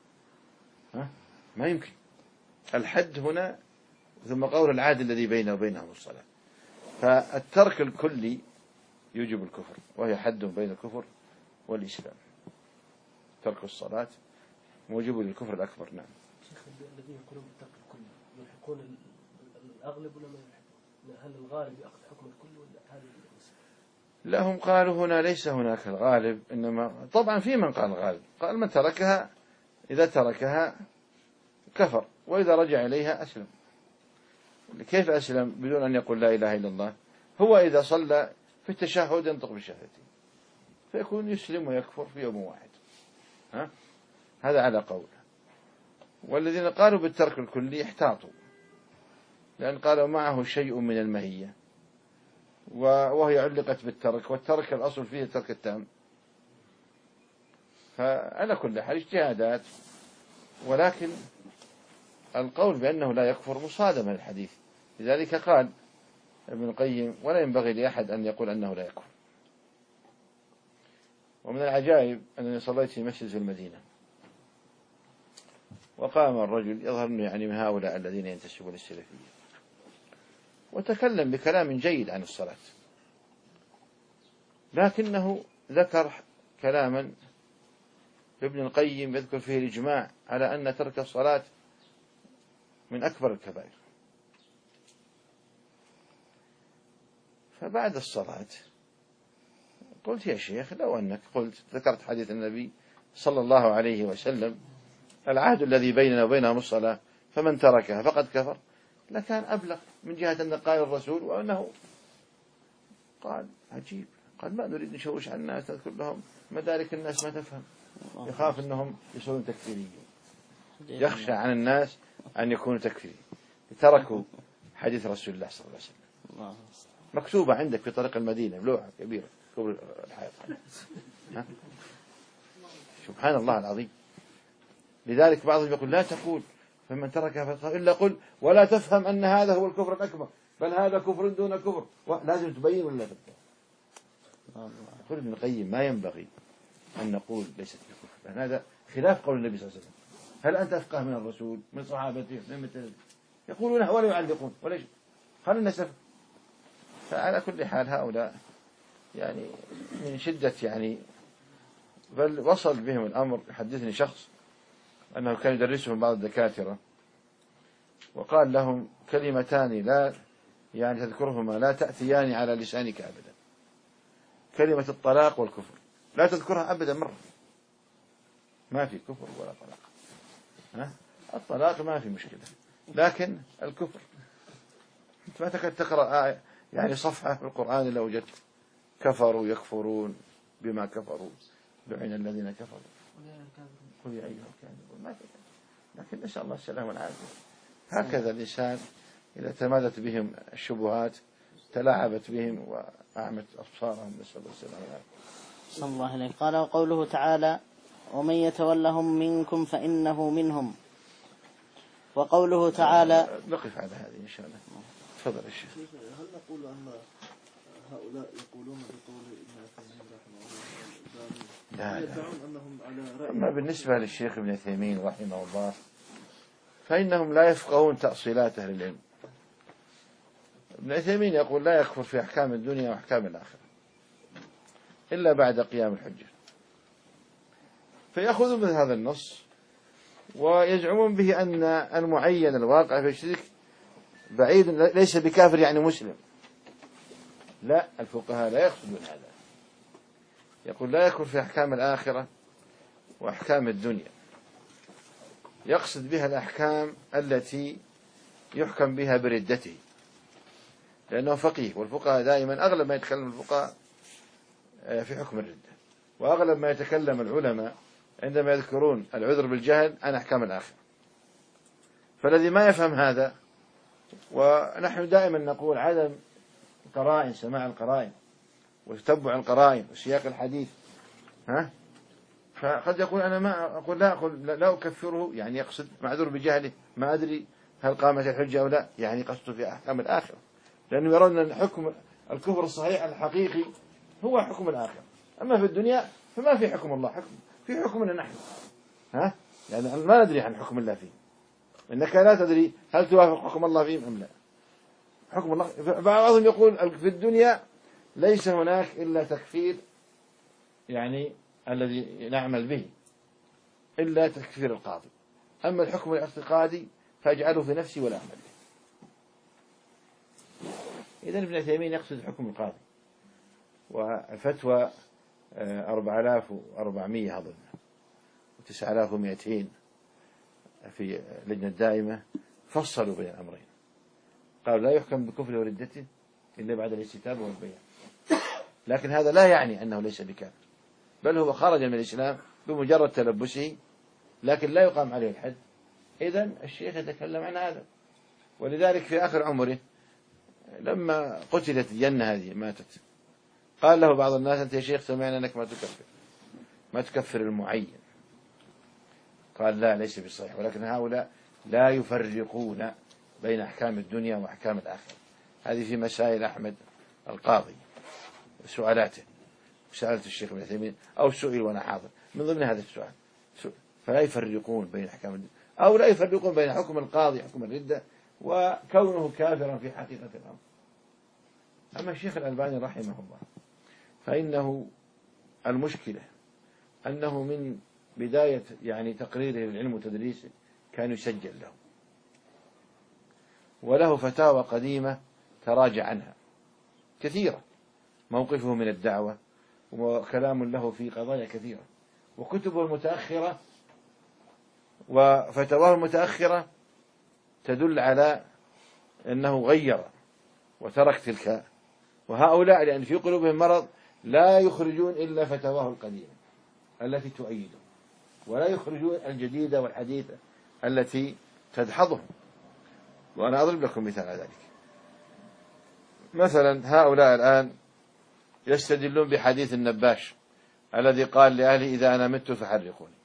ما يمكن. الحد هنا ثم قول العهد الذي بينه وبينهم الصلاة. فالترك الكلي يوجب الكفر، وهي حد بين الكفر والإسلام. ترك الصلاة موجب للكفر الأكبر. نعم. شيخ، الذين يقولون بالترك الكلي يلحقون الأغلب ولا ما يلحقون؟ هل الغالب يأخذ حكم الكل ولا هذه المسألة؟ لا، هم قالوا هنا ليس هناك الغالب، إنما طبعا في من قال الغالب، قال من تركها إذا تركها كفر، وإذا رجع إليها أسلم. كيف أسلم بدون أن يقول لا إله إلا الله؟ هو إذا صلى في التشهد ينطق بالشهادتين فيكون يسلم ويكفر في يوم واحد. هذا على قول. والذين قالوا بالترك الكلي احتاطوا، لأن قالوا معه شيء من المهية، وهي علقت بالترك، والترك الأصل فيه ترك التام. فعلى كل حال اجتهادات، ولكن القول بأنه لا يكفر مصادمة للحديث. لذلك قال ابن القيم: ولا ينبغي لأحد أن يقول أنه لا يكفر. ومن العجائب أنني صليت في مسجد في المدينة، وقام الرجل يظهر أنه يعني من هؤلاء الذين ينتسبون السلفية، وتكلم بكلام جيد عن الصلاة، لكنه ذكر كلاما لابن القيم يذكر فيه الإجماع على أن ترك الصلاة من أكبر الكبائر. فبعد الصلاة قلت: يا شيخ، لو أنك قلت ذكرت حديث النبي صلى الله عليه وسلم: العهد الذي بيننا وبينهم الصلاة، فمن تركها فقد كفر، لكان أبلغ من جهة أن قال الرسول وأنه قال عجيب، قال ما نريد نشوش على الناس نذكر لهم مدارك الناس ما تفهم، يخاف أنهم يصيرون تكفيريين، يخشى عن الناس أن يكونوا تكفيريين، تركوا حديث رسول الله صلى الله عليه وسلم مكتوبة عندك في طريق المدينة بلوحة كبيرة كبر الحياة. سبحان الله العظيم. لذلك بعضهم يقول لا تقول فمن تركها إلا قل ولا تفهم أن هذا هو الكفر الأكبر بل هذا كفر دون كفر، لازم تبين ولا تبين. يقول ابن القيم ما ينبغي أن نقول ليست بكفر، لأن هذا خلاف قول النبي صلى الله عليه وسلم. هل أنت أفقه من الرسول من صحابته من مثل يقولون ولا يعلقون ولا شيء، خلينا نسف. فعلى كل حال هؤلاء يعني من شدة يعني بل وصل بهم الأمر. يحدثني شخص أنه كان يدرسهم بعض الدكاترة وقال لهم كلمتان لا يعني تذكرهما لا تأتيان على لسانك أبدا، كلمة الطلاق والكفر لا تذكرها أبدا مرة، ما في كفر ولا طلاق. الطلاق ما في مشكلة، لكن الكفر أنت ما تكاد تقرأ آية يعني صفحة في القرآن إلا وجدت كفروا يكفرون بما كفروا لعن الذين كفروا قل يا أيها الكافرون، ما في. لكن نسأل الله السلامة والعافية. هكذا الإنسان إذا تمادت بهم الشبهات تلاعبت بهم وأعمت أبصارهم، نسأل الله السلامة والعافية. صلى الله عليه. قال وقوله تعالى ومن يتولهم منكم فإنه منهم. وقوله تعالى نقف على هذه إن شاء الله. تفضل الشيخ. هل نقول أن هؤلاء يقولون بقول ابن عثيمين رحمه الله يدعون أنهم على رأي؟ أما بالنسبة للشيخ ابن عثيمين رحمه الله فإنهم لا يفقهون تأصيلات أهل العلم. ابن عثيمين يقول لا يكفر في أحكام الدنيا وأحكام الآخرة إلا بعد قيام الحجة، فيأخذون من هذا النص ويزعمون به أن المعين الواقع في الشرك بعيد ليس بكافر يعني مسلم. لا، الفقهاء لا يقصدون هذا. يقول لا يكفر في أحكام الآخرة وأحكام الدنيا، يقصد بها الأحكام التي يحكم بها بردته، لأنه فقيه، والفقهاء دائما أغلب ما يتكلم الفقهاء في حكم الردة، وأغلب ما يتكلم العلماء عندما يذكرون العذر بالجهل عن أحكام الآخرة. فالذي ما يفهم هذا، ونحن دائما نقول عدم القرائن، سماع القرائن وتتبع القرائن وسياق الحديث، فقد يقول أنا ما أقول لا أكفره، يعني يقصد معذور بجهله، ما أدري هل قامت الحجة أو لا، يعني قصده في أحكام الآخرة، لأنه يرون أن حكم الكفر الصحيح الحقيقي هو حكم الآخرة، أما في الدنيا فما في حكم الله، في حكمنا نحن، يعني ما ندري عن حكم الله فيه، إنك لا تدري هل توافق حكم الله فيه أم لا. حكم الله بعضهم يقول في الدنيا ليس هناك إلا تكفير يعني الذي نعمل به إلا تكفير القاضي، أما الحكم الاعتقادي فاجعله في نفسي ولا أعمل به. إذن ابن عثيمين يقصد حكم القاضي، والفتوى 4400 أظن و9200 في لجنة دائمة فصلوا بين الأمرين، قالوا لا يحكم بكفر وردته إلا بعد الاستتابة والبيان، لكن هذا لا يعني أنه ليس بكافر، بل هو خرج من الإسلام بمجرد تلبسه، لكن لا يقام عليه الحد. إذن الشيخ يتكلم عن هذا، ولذلك في آخر عمره لما قتلت الجنة هذه ماتت، قال له بعض الناس أنت يا شيخ سمعنا أنك ما تكفر المعين، قال لا ليس بصحيح، ولكن هؤلاء لا يفرقون بين أحكام الدنيا وأحكام الآخرة. هذه في مسائل أحمد القاضي وسؤالاته، وسألت الشيخ ابن عثيمين أو سئل وأنا حاضر من ضمن هذا السؤال، فلا يفرقون بين أحكام الدنيا أو لا يفرقون بين حكم القاضي حكم الردة وكونه كافرا في حقيقة الأمر. أما الشيخ الألباني رحمه الله فإنه المشكلة أنه من بداية يعني تقريره للعلم وتدريسه كان يسجل له، وله فتاوى قديمة تراجع عنها كثيرة، موقفه من الدعوة وكلام له في قضايا كثيرة، وكتبه المتأخرة وفتواه المتأخرة تدل على أنه غير وترك تلك. وهؤلاء لأن في قلوبهم مرض لا يخرجون إلا فتواه القديمة التي تؤيده، ولا يخرجون الجديدة والحديثة التي تدحضهم. وأنا أضرب لكم مثال على ذلك. مثلا هؤلاء الآن يستدلون بحديث النباش الذي قال لأهله إذا أنا مت فحرقوني،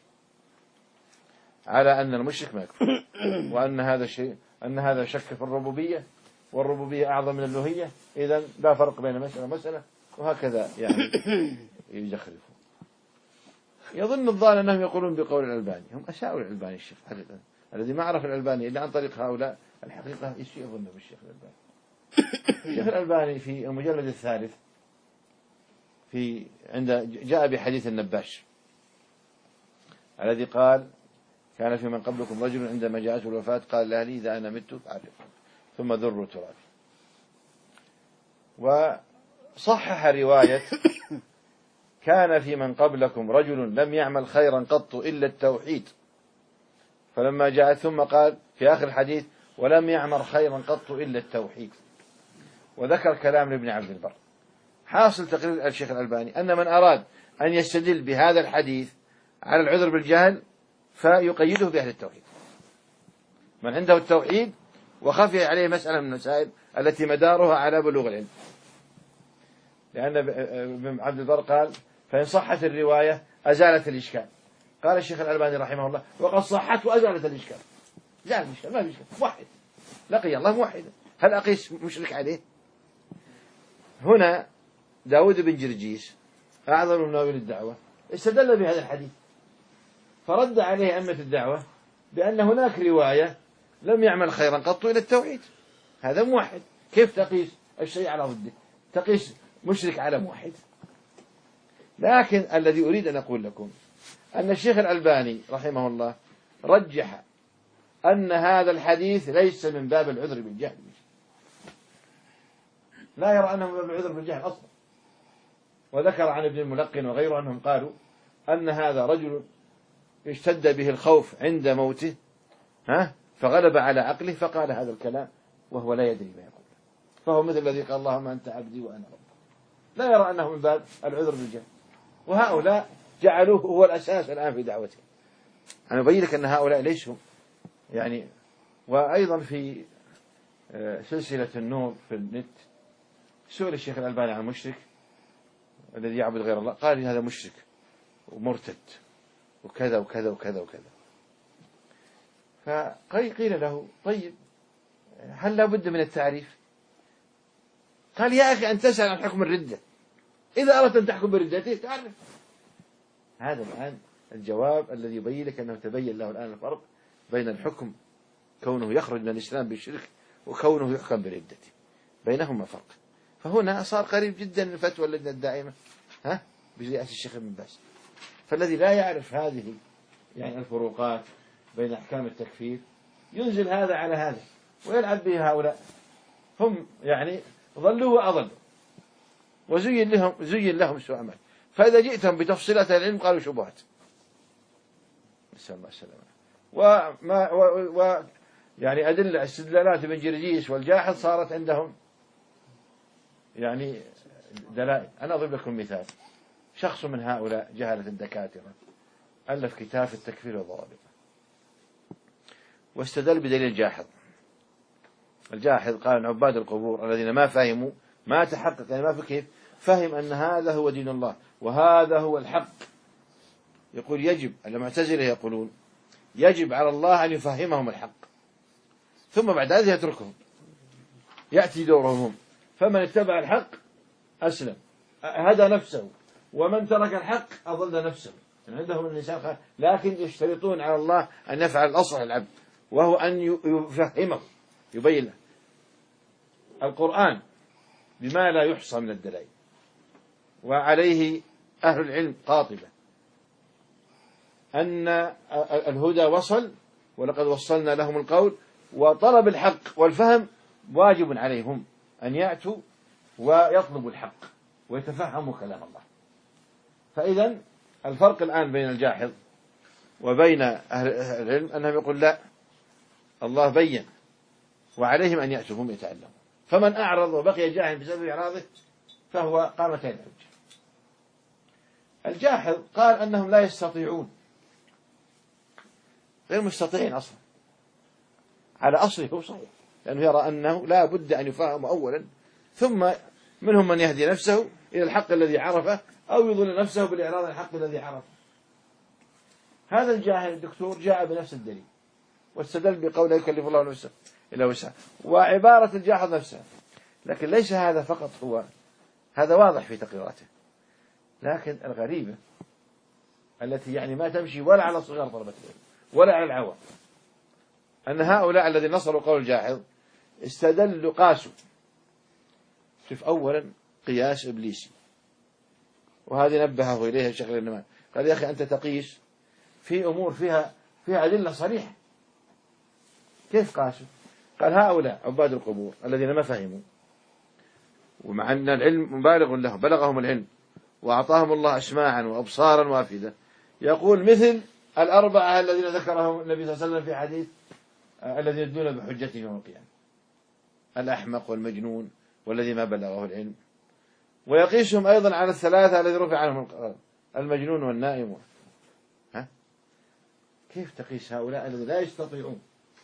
على أن المشرك ما يكفر، وأن هذا شيء، أن هذا شك في الربوبية، والربوبية أعظم من الألوهية، إذن لا فرق بين مسألة ومسألة، وهكذا يعني يجخرفون. يظن الظان أنهم يقولون بقول الألباني، هم أساءوا الألباني الشيخ حقيقة، الذي ما عرف الألباني إلا عن طريق هؤلاء الحقيقة يظن بالشيخ الألباني. الشيخ الألباني في المجلد الثالث جاء بحديث النباش الذي قال كان في من قبلكم رجل عندما جاءته الوفاة قال لأهلي إذا أنا مت فعرفوا ثم ذروا ترابي. وصحح رواية كان في من قبلكم رجل لم يعمل خيرا قط إلا التوحيد، فلما جاء ثم قال في آخر الحديث ولم يعمل خيرا قط إلا التوحيد، وذكر كلام لابن عبد البر. حاصل تقرير الشيخ الألباني أن من أراد أن يستدل بهذا الحديث على العذر بالجهل فيقيده بأهل التوحيد، من عنده التوحيد وخفي عليه مسألة من المسائل التي مدارها على بلوغ العلم. لأن ابن عبد البر قال فإن صحت الرواية أزالت الإشكال. قال الشيخ الألباني رحمه الله وقد صحت وأزالت الإشكال، زال الإشكال، ما في إشكال، موحد لقي الله موحدا، هل أقيس مشرك عليه؟ هنا داود بن جرجيس أعظم مناوئ الدعوة استدل بهذا الحديث، فرد عليه أئمة الدعوة بأن هناك رواية لم يعمل خيرا قط إلى التوحيد، هذا موحد، كيف تقيس الشيء على ضده؟ تقيس مشرك على موحد. لكن الذي أريد أن أقول لكم أن الشيخ الألباني رحمه الله رجح أن هذا الحديث ليس من باب العذر بالجهل، لا يرى أنه من باب العذر بالجهل أصلا. وذكر عن ابن الملقن وغيره أنهم قالوا أن هذا رجل اشتد به الخوف عند موته فغلب على عقله فقال هذا الكلام وهو لا يدري ما يقول، فهو مثل الذي قال اللهم أنت عبدي وأنا ربك، لا يرى أنه من باب العذر بالجهل. وهؤلاء جعلوه هو الأساس الآن في دعوته. أنا أبين لك أن هؤلاء ليسوا يعني. وأيضا في سلسلة النور في النت سئل الشيخ الألباني عن المشرك الذي يعبد غير الله، قال لي هذا مشرك ومرتد وكذا وكذا وكذا وكذا. فقيل له طيب هل لا بد من التعريف؟ قال يا أخي أن تسأل عن حكم الردة، إذا أردت أن تحكم بردته تعرف. هذا الآن الجواب الذي يبين لك أنه تبين له الآن الفرق بين الحكم كونه يخرج من الإسلام بالشرك وكونه يحكم بردته، بينهما فرق. فهنا صار قريب جدا من فتوى اللجنة الدائمة برئاسة الشيخ ابن باز. فالذي لا يعرف هذه يعني الفروقات بين أحكام التكفير ينزل هذا على هذا ويلعب به هؤلاء، هم يعني ضلوا وأضلوا وزين لهم سوء عمل. فإذا جئتم بتفصيلات العلم قالوا شبهات، نسأل الله السلامة. يعني أدلة استدلالات ابن جرجيس والجاحظ صارت عندهم يعني دلائل. أنا أضرب لكم مثال. شخص من هؤلاء جهلة الدكاترة ألف كتاب في التكفير وضوابطه، واستدل بدليل الجاحظ. الجاحظ قال أن عباد القبور الذين ما فهموا ما تحقق يعني ما في كيف فهم أن هذا هو دين الله وهذا هو الحق، يقول يجب، المعتزلة يقولون يجب على الله أن يفهمهم الحق ثم بعد ذلك يتركهم، يأتي دورهم هم. فمن اتبع الحق أسلم هدى نفسه، ومن ترك الحق أضل نفسه. يعني عندهم النساء، لكن يشترطون على الله أن يفعل الأصل العبد، وهو أن يفهمه يبين له القرآن بما لا يحصى من الدلائل. وعليه أهل العلم قاطبة أن الهدى وصل ولقد وصلنا لهم القول، وطلب الحق والفهم واجب عليهم أن يأتوا ويطلبوا الحق ويتفهموا كلام الله. فإذا الفرق الآن بين الجاحظ وبين أهل العلم أنهم يقول لا، الله بين وعليهم أن يأتوا هم يتعلمون. فمن أعرض وبقي جاهل بسبب إعراضه فهو قامتين الحجة. الجاحظ قال أنهم لا يستطيعون، غير مستطيعين أصلا، على أصله هو صحيح، لأنه يرى أنه لا بد أن يفهم أولا، ثم منهم من يهدي نفسه إلى الحق الذي عرفه أو يضل نفسه بالإعراض عن الحق الذي عرفه. هذا الجاهل الدكتور جاء بنفس الدليل واستدل بقول لا يكلف الله نفسه إلا وسعها وعبارة الجاحظ نفسها. لكن ليس هذا فقط، هو هذا واضح في تقريراته، لكن الغريبة التي يعني ما تمشي ولا على صغار طلبة العلم ولا على العوام، أن هؤلاء الذين نصروا قول الجاحظ استدلوا قاسوا. شوف، أولا قياس إبليسي، وهذه نبهه إليها الشيخ النمان، قال يا أخي أنت تقيس في أمور فيها أدلة صريحة، كيف قاسوا؟ قال هؤلاء عباد القبور الذين ما فهموا، ومع أن العلم مبالغ لهم، بلغهم العلم وأعطاهم الله أسماعا وأبصارا وأفئدة، يقول مثل الأربعة الذين ذكرهم النبي صلى الله عليه وسلم في حديث الذين يدون بحجته يوم القيامة: الأحمق والمجنون والذي ما بلغه العلم. ويقيسهم أيضا على الثلاثة الذي رفع عنهم القلم: المجنون والنائم. كيف تقيس هؤلاء الذين لا يستطيعون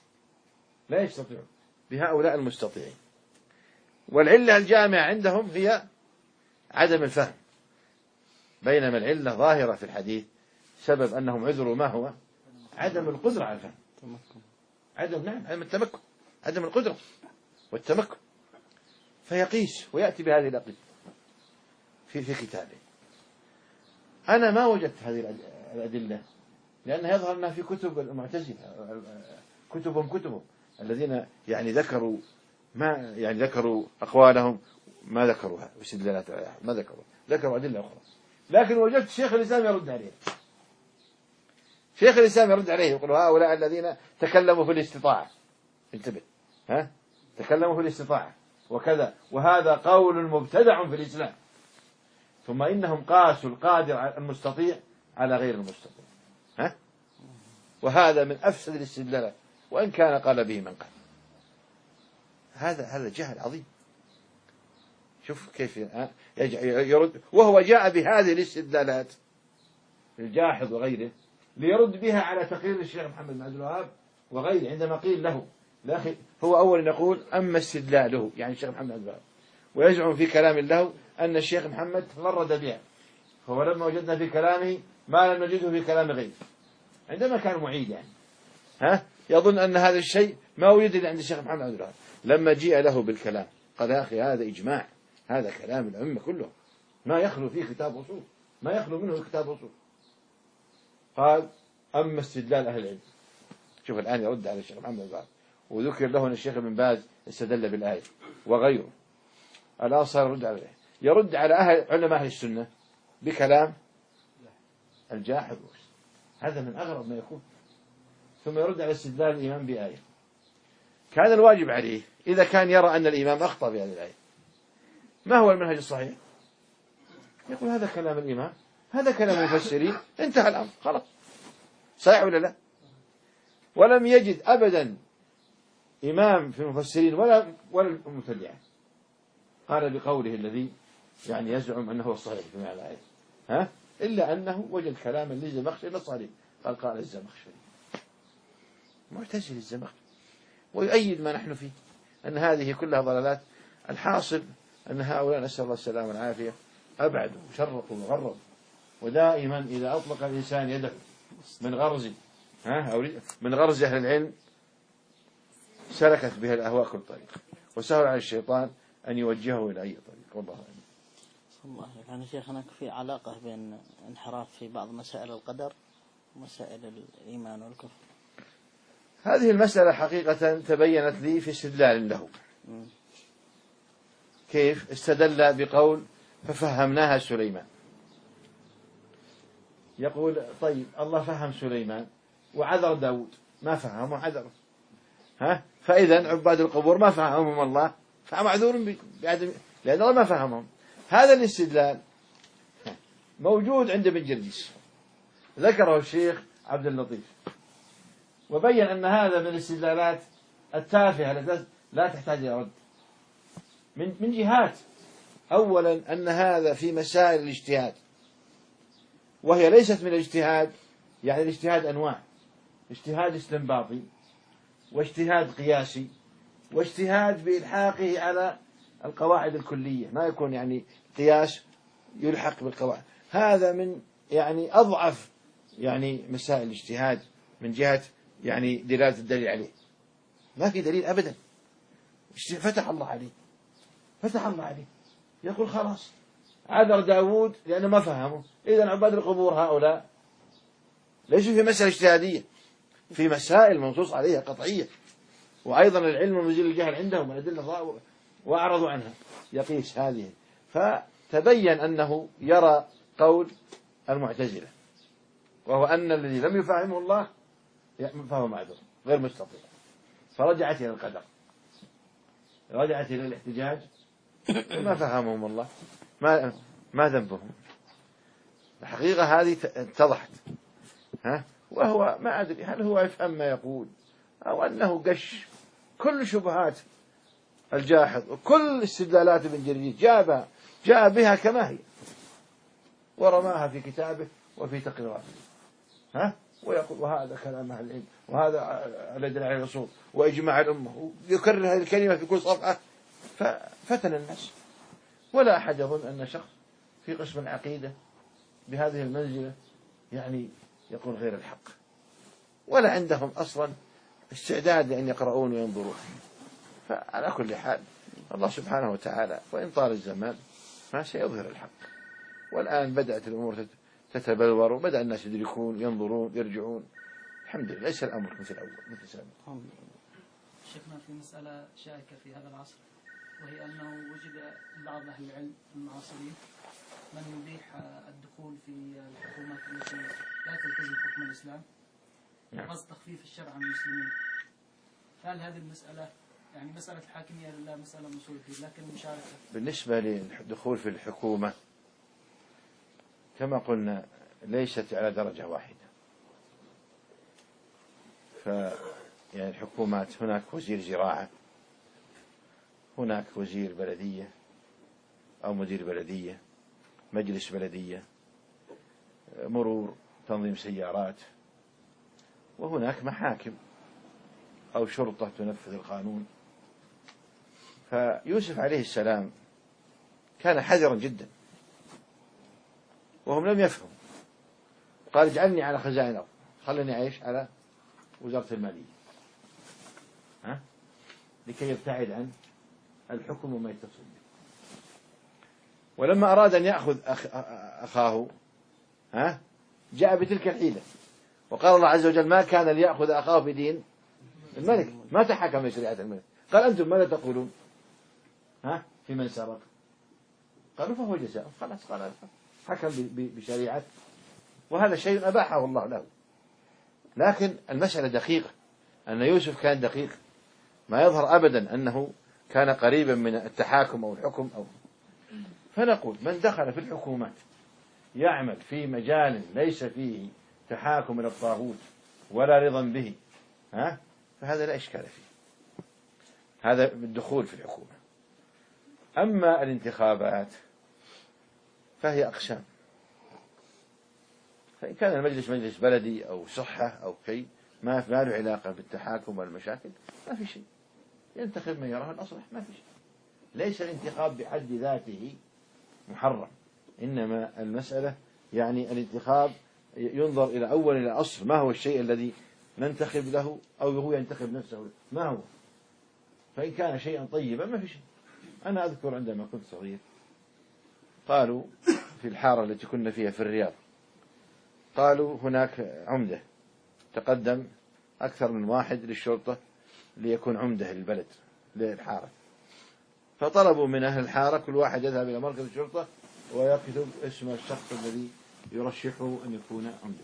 بهؤلاء المستطيعين؟ والعلة الجامعة عندهم هي عدم الفهم، بينما العلة ظاهرة في الحديث، سبب أنهم عذروا ما هو؟ عدم القدرة على الفهم، عدم التمكن، عدم القدرة والتمكن. فيقيس ويأتي بهذه الأقيسة في كتابه. أنا ما وجدت هذه الأدلة، لأنها يظهر أنها في كتب المعتزلة، كتبهم الذين يعني ذكروا أقوالهم ما ذكروها واستدلالات ما ذكروا أدلة أخرى. لكن وجدت شيخ الإسلام يرد عليه، يقول هؤلاء الذين تكلموا في الاستطاعة، انتبه، تكلموا في الاستطاعة وكذا، وهذا قول مبتدع في الإسلام، ثم إنهم قاسوا القادر المستطيع على غير المستطيع، وهذا من أفسد الاستدلالات، وإن كان قال به من قال. هذا جهل عظيم. شوف كيف يرد، وهو جاء بهذه الاستدلالات الجاحظ وغيره ليرد بها على تقرير الشيخ محمد بن عبد الوهاب وغيره، عندما قيل له لأخي هو أول يقول أما استدلاله يعني الشيخ محمد بن عبد الوهاب، ويزعم في كلام له أن الشيخ محمد تفرد بها، فهو لما وجدنا في كلامه ما لم نجده في كلام غيره، عندما كان معيد يعني يظن أن هذا الشيء ما وجد عند الشيخ محمد بن عبد الوهاب. لما جيء له بالكلام قال يا أخي هذا إجماع، هذا كلام الأئمة كلهم، ما يخلو فيه كتاب أصول، ما يخلو منه كتاب أصول. قال أما استدلال أهل العلم. شوف الآن يرد على الشيخ محمد بن عبد الوهاب، وذكر له أن الشيخ ابن باز استدل بالآية وغيره. الآن صار يرد على علماء أهل السنة بكلام الجاحظ. هذا من أغرب ما يكون. ثم يرد على استدلال الإمام بآية. كان الواجب عليه إذا كان يرى أن الإمام أخطأ في هذه الآية، ما هو المنهج الصحيح؟ يقول هذا كلام الإمام، هذا كلام المفسرين، انتهى الأمر خلاص. صحيح ولا لا؟ ولم يجد أبدا إمام في المفسرين ولا المبتدعين قال بقوله الذي يعني يزعم أنه الصحيح في معنى الآية، إلا أنه وجد كلاما للزمخشري نص قال الزمخشري معتزل الزمخشري، ويؤيد ما نحن فيه أن هذه كلها ضلالات. الحاصل أن هؤلاء نسأل الله السلامة والعافية أبعدوا وشرقوا وغربوا، ودائما إذا أطلق الإنسان يده من غرز من غرز أهل العلم سلكت بها الأهواء كل طريق، وسهل على الشيطان أن يوجهه إلى أي طريق. والله أعلم. الله يعني شيخنا في علاقة بين انحراف في بعض مسائل القدر ومسائل الإيمان والكفر. هذه المسألة حقيقة تبينت لي في استدلال له. كيف استدل بقول ففهمناها سليمان. يقول طيب الله فهم سليمان وعذر داود، ما فهموا عذره، فإذا عباد القبور ما فهمهم الله فمعذور بعدم، لأن الله ما فهمهم. هذا الاستدلال موجود عند ابن جرجس، ذكره الشيخ عبد اللطيف، وبين أن هذا من الاستدلالات التافهة التي لا تحتاج إلى رد من جهات. أولا أن هذا في مسائل الاجتهاد، وهي ليست من الاجتهاد، يعني الاجتهاد أنواع: اجتهاد استنباطي، واجتهاد قياسي، واجتهاد بإلحاقه على القواعد الكلية، ما يكون يعني قياس يلحق بالقواعد. هذا من يعني أضعف يعني مسائل الاجتهاد من جهة يعني دلالة الدليل عليه. ما في دليل أبدا، فتح الله عليه، فتح الله عليه، يقول خلاص عذر داود لأنه ما فهمه، إذن عباد القبور هؤلاء ليسوا في مسألة اجتهادية، في مسائل منصوص عليها قطعية، وأيضا العلم ومزيل الجهل عندهم من الأدلة وأعرضوا عنها، يقيس هذه. فتبين أنه يرى قول المعتزلة، وهو أن الذي لم يفهمه الله فهو معذور غير مستطيع. فرجعت إلى القدر، رجعت إلى الاحتجاج، ما فهمهم الله، ما ذنبهم. الحقيقة هذه اتضحت، وهو ما أدري هل هو يفهم ما يقول أو أنه قش كل شبهات الجاحظ وكل استدلالات ابن جرير جاء بها كما هي ورماها في كتابه وفي تقريراته، ويقول وهذا كلام أهل العلم، وهذا الذي عليه الرسول وإجماع الأمة، ويكرر هذه الكلمة في كل صفحة، ففتن الناس. ولا أحد يظن أن شخص في قسم العقيدة بهذه المنزلة يعني يقول غير الحق، ولا عندهم أصلا استعداد لأن يقرؤون وينظرون. فعلى كل حال الله سبحانه وتعالى وإن طال الزمان ما سيظهر الحق. والآن بدأت الأمور تتبلور، وبدأ الناس يدركون ينظرون يرجعون. الحمد لله ليس الأمر مثل الأول مثل سابق. شيخنا في مسألة شائكة في هذا العصر، وهي أنه وجد بعض أهل العلم المعاصرين من يبيح الدخول في الحكومات التي لا تلتزم حكم الإسلام بقصد تخفيف الشرع عن المسلمين. هل هذه المسألة يعني مسألة الحاكمية لله مسألة من أصول الدين، لكن المشاركة بالنسبة للدخول في الحكومة كما قلنا ليست على درجة واحدة. يعني الحكومات هناك وزير زراعة، هناك وزير بلدية أو مدير بلدية، مجلس بلدية، مرور، تنظيم سيارات، وهناك محاكم أو شرطة تنفذ القانون. فيوسف عليه السلام كان حذرا جدا، وهم لم يفهموا. قال اجعلني على خزائن الأرض، خلني أعيش على وزارة المالية، لكي يبتعد عن الحكم وما يتصل به. ولما أراد أن يأخذ أخاه جاء بتلك الحيلة، وقال الله عز وجل ما كان ليأخذ أخاه بدين الملك، ما تحكم بشريعة الملك. قال أنتم ماذا تقولون في من سرق؟ قالوا فهو جزاء، خلاص قال حكم بشريعة، وهذا شيء أباحه الله له. لكن المسألة دقيقة، أن يوسف كان دقيق، ما يظهر أبدا أنه كان قريبا من التحاكم أو الحكم فنقول من دخل في الحكومات يعمل في مجال ليس فيه تحاكم إلى الطاغوت ولا رضا به فهذا لا إشكال فيه، هذا الدخول في الحكومة. أما الانتخابات فهي أقسام، فإن كان المجلس مجلس بلدي أو صحة أو شيء ما له علاقة بالتحاكم والمشاكل ما في شيء، ينتخب من يراه الأصلح، ما في شيء. ليس الانتخاب بحد ذاته محرم، إنما المسألة يعني الانتخاب ينظر إلى أول إلى أصل، ما هو الشيء الذي ننتخب له أو هو ينتخب نفسه ما هو. فإن كان شيئا طيبا ما في شيء. أنا أذكر عندما كنت صغير قالوا في الحارة التي كنا فيها في الرياض، قالوا هناك عمدة تقدم أكثر من واحد للشرطة ليكون عمدة للبلد للحارة، فطلبوا من أهل الحارة كل واحد يذهب إلى مركز الشرطة ويكتب اسم الشخص الذي يرشحه أن يكون عمدة.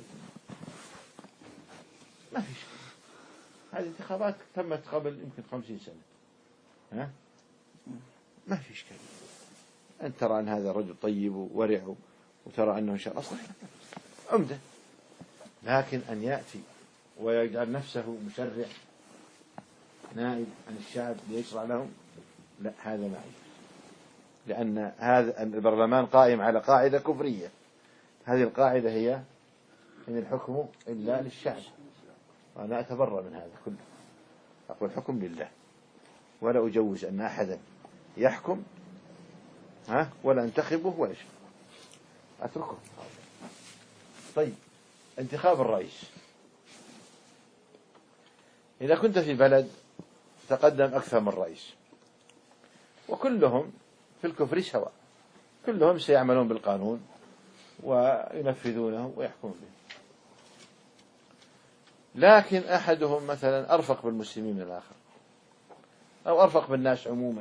ما في شيء، هذه الانتخابات تمت قبل يمكن 50 سنة، ما في إشكال. أن ترى أن هذا رجل طيب وورع وترى أنه إن شاء الله أصلح عمدة، لكن أن يأتي ويجعل نفسه مشرع نائب عن الشعب ليشرع لهم، لا هذا ما يجوز، لأن هذا البرلمان قائم على قاعدة كفرية. هذه القاعدة هي إن الحكم إلا للشعب، وأنا أتبرأ من هذا كله، أقول الحكم لله، ولا أجوز أن أحدا يحكم ولا أنتخبه ولا شيء، أتركه. طيب، انتخاب الرئيس. إذا كنت في بلد تقدم أكثر من رئيس وكلهم في الكفر سواء، كلهم سيعملون بالقانون وينفذونه ويحكمون به، لكن أحدهم مثلا أرفق بالمسلمين من الآخر أو أرفق بالناس عموما،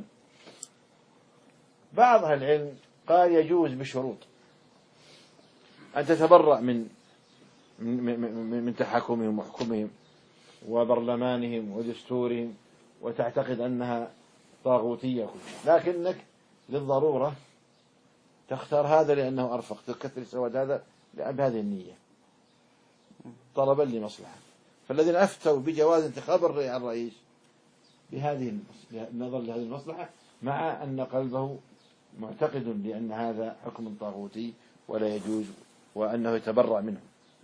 بعض أهل العلم قال يجوز بشروط، أن تتبرأ من تحكمهم وحكمهم وبرلمانهم ودستورهم وتعتقد أنها طاغوتية، لكنك للضرورة تختار هذا لأنه أرفق، تكثر السواد هذا بهذه النية طلبا لمصلحة. فالذين أفتوا بجواز انتخاب الرئيس بهذه النظر لهذه المصلحة، مع أن قلبه معتقد بأن هذا حكم طاغوتي ولا يجوز وأنه يتبرأ منه،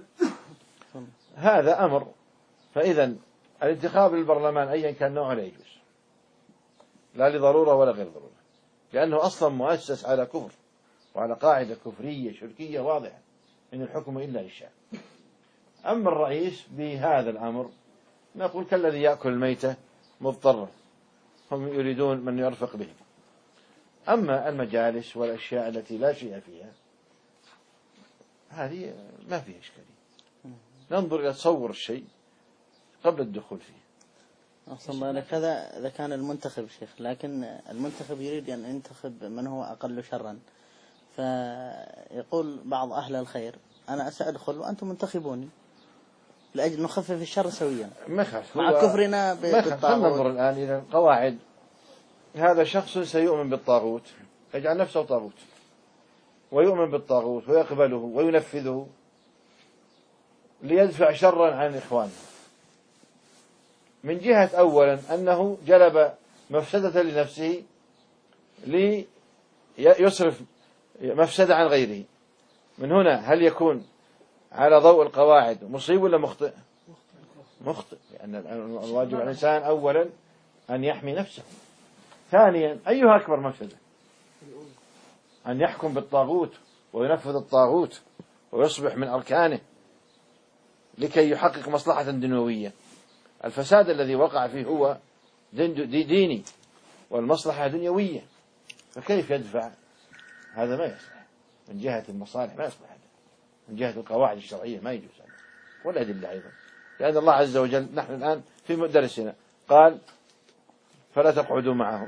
هذا أمر. فإذا الانتخاب للبرلمان أيا كان نوعه لا يجوز، لا لضرورة ولا غير ضرورة، لأنه أصلا مؤسس على كفر وعلى قاعدة كفرية شركية واضحة إن الحكم إلا للشعب. أما الرئيس بهذا الأمر نقول كالذي يأكل الميتة مضطرا، هم يريدون من يرفق بهم. أما المجالس والأشياء التي لا شيء فيها هذه ما فيها إشكالية، ننظر إلى تصور الشيء قبل الدخول فيه. أصلا لك هذا إذا كان المنتخب شيخ، لكن المنتخب يريد أن ينتخب من هو أقل شرا، فيقول بعض أهل الخير أنا سأدخل وأنتم منتخبوني لأجل نخفف الشر سويا مع كفرنا بالطاغوت. ننظر الآن إلى القواعد. هذا شخص سيؤمن بالطاغوت، يجعل نفسه طاغوت ويؤمن بالطاغوت ويقبله وينفذه ليدفع شرا عن إخوانه، من جهة أولا أنه جلب مفسدة لنفسه ليصرف مفسدة عن غيره. من هنا هل يكون على ضوء القواعد مصيب ولا مخطئ؟ مخطئ، لأن الواجب على الإنسان أولا أن يحمي نفسه. ثانيا أيها أكبر مفسدة؟ أن يحكم بالطاغوت وينفذ الطاغوت ويصبح من أركانه لكي يحقق مصلحة دنيوية. الفساد الذي وقع فيه هو ديني والمصلحة دنيوية، فكيف يدفع؟ هذا ما يصلح من جهة المصالح، ما يصلح هذا من جهة القواعد الشرعية، ما يجوز هذا والأدلة أيضا. لأن الله عز وجل نحن الآن في درسنا قال فلا تقعدوا معهم،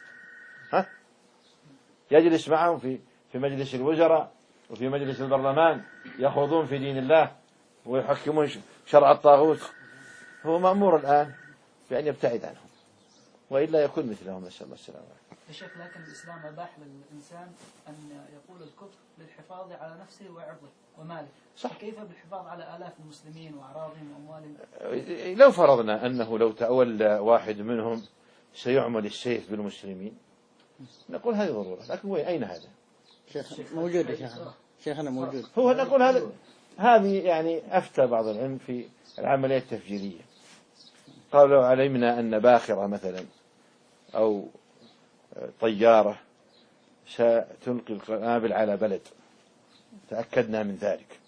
يجلس معهم في مجلس الوزراء وفي مجلس البرلمان يخوضون في دين الله ويحكمون شرع الطاغوت، هو مأمور الآن بأن يبتعد عنهم وإلا يكون مثلهم، نسأل الله السلامة. يا شيخ لكن الإسلام أباح للإنسان أن يقول الكفر للحفاظ على نفسه وعرضه وماله، صح؟ كيف بالحفاظ على آلاف المسلمين وأعراضهم وأموالهم؟ لو فرضنا أنه لو تأولى واحد منهم سيعمل السيف بالمسلمين نقول هذه ضرورة، لكن وين أين هذا؟ موجود يا شيخنا، شيخنا موجود. هو نقول هذه يعني أفتى بعض العلم في العملية التفجيرية، قالوا لو علمنا أن باخرة مثلا أو طيارة ستلقي القنابل على بلد تأكدنا من ذلك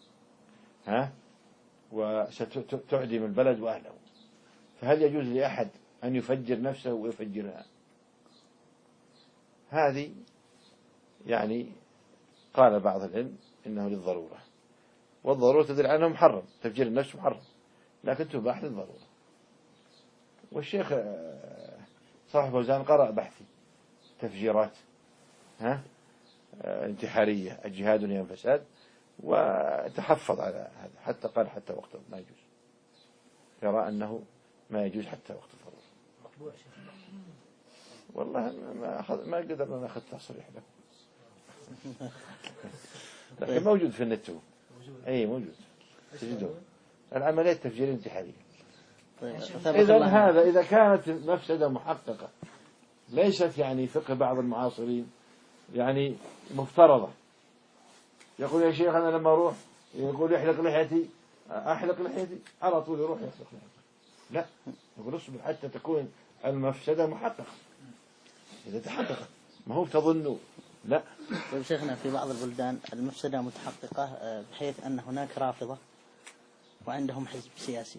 وستعدم البلد وأهله، فهل يجوز لأحد أن يفجر نفسه ويفجرها؟ هذه يعني قال بعض العلم إنه للضرورة، والضرورة تدل على أنه محرم، تفجير النفس محرم لكن تباح للضرورة. والشيخ صاحب فوزان قرأ بحثي تفجيرات انتحارية الجهاد ونهي الفساد وتحفظ على هذا، حتى قال حتى وقت ما يجوز، يرى أنه ما يجوز حتى وقت الضرورة. والله ما قدرنا ناخذ تصريح له لكن موجود في النت، أي موجود تجده العملية التفجيرية الانتحارية إذا هذا إذا كانت مفسدة محققة ليست يعني فقه بعض المعاصرين يعني مفترضة، يقول يا شيخ أنا لما أروح يقول احلق لحيتي، أحلق لحيتي على طول يروح يحلق لحيتي. لا، يقول اصبر حتى تكون المفسدة محققة. إذا تحققت ما هو تظن لا. طيب شيخنا، في بعض البلدان المفسدة متحققة بحيث أن هناك رافضة وعندهم حزب سياسي،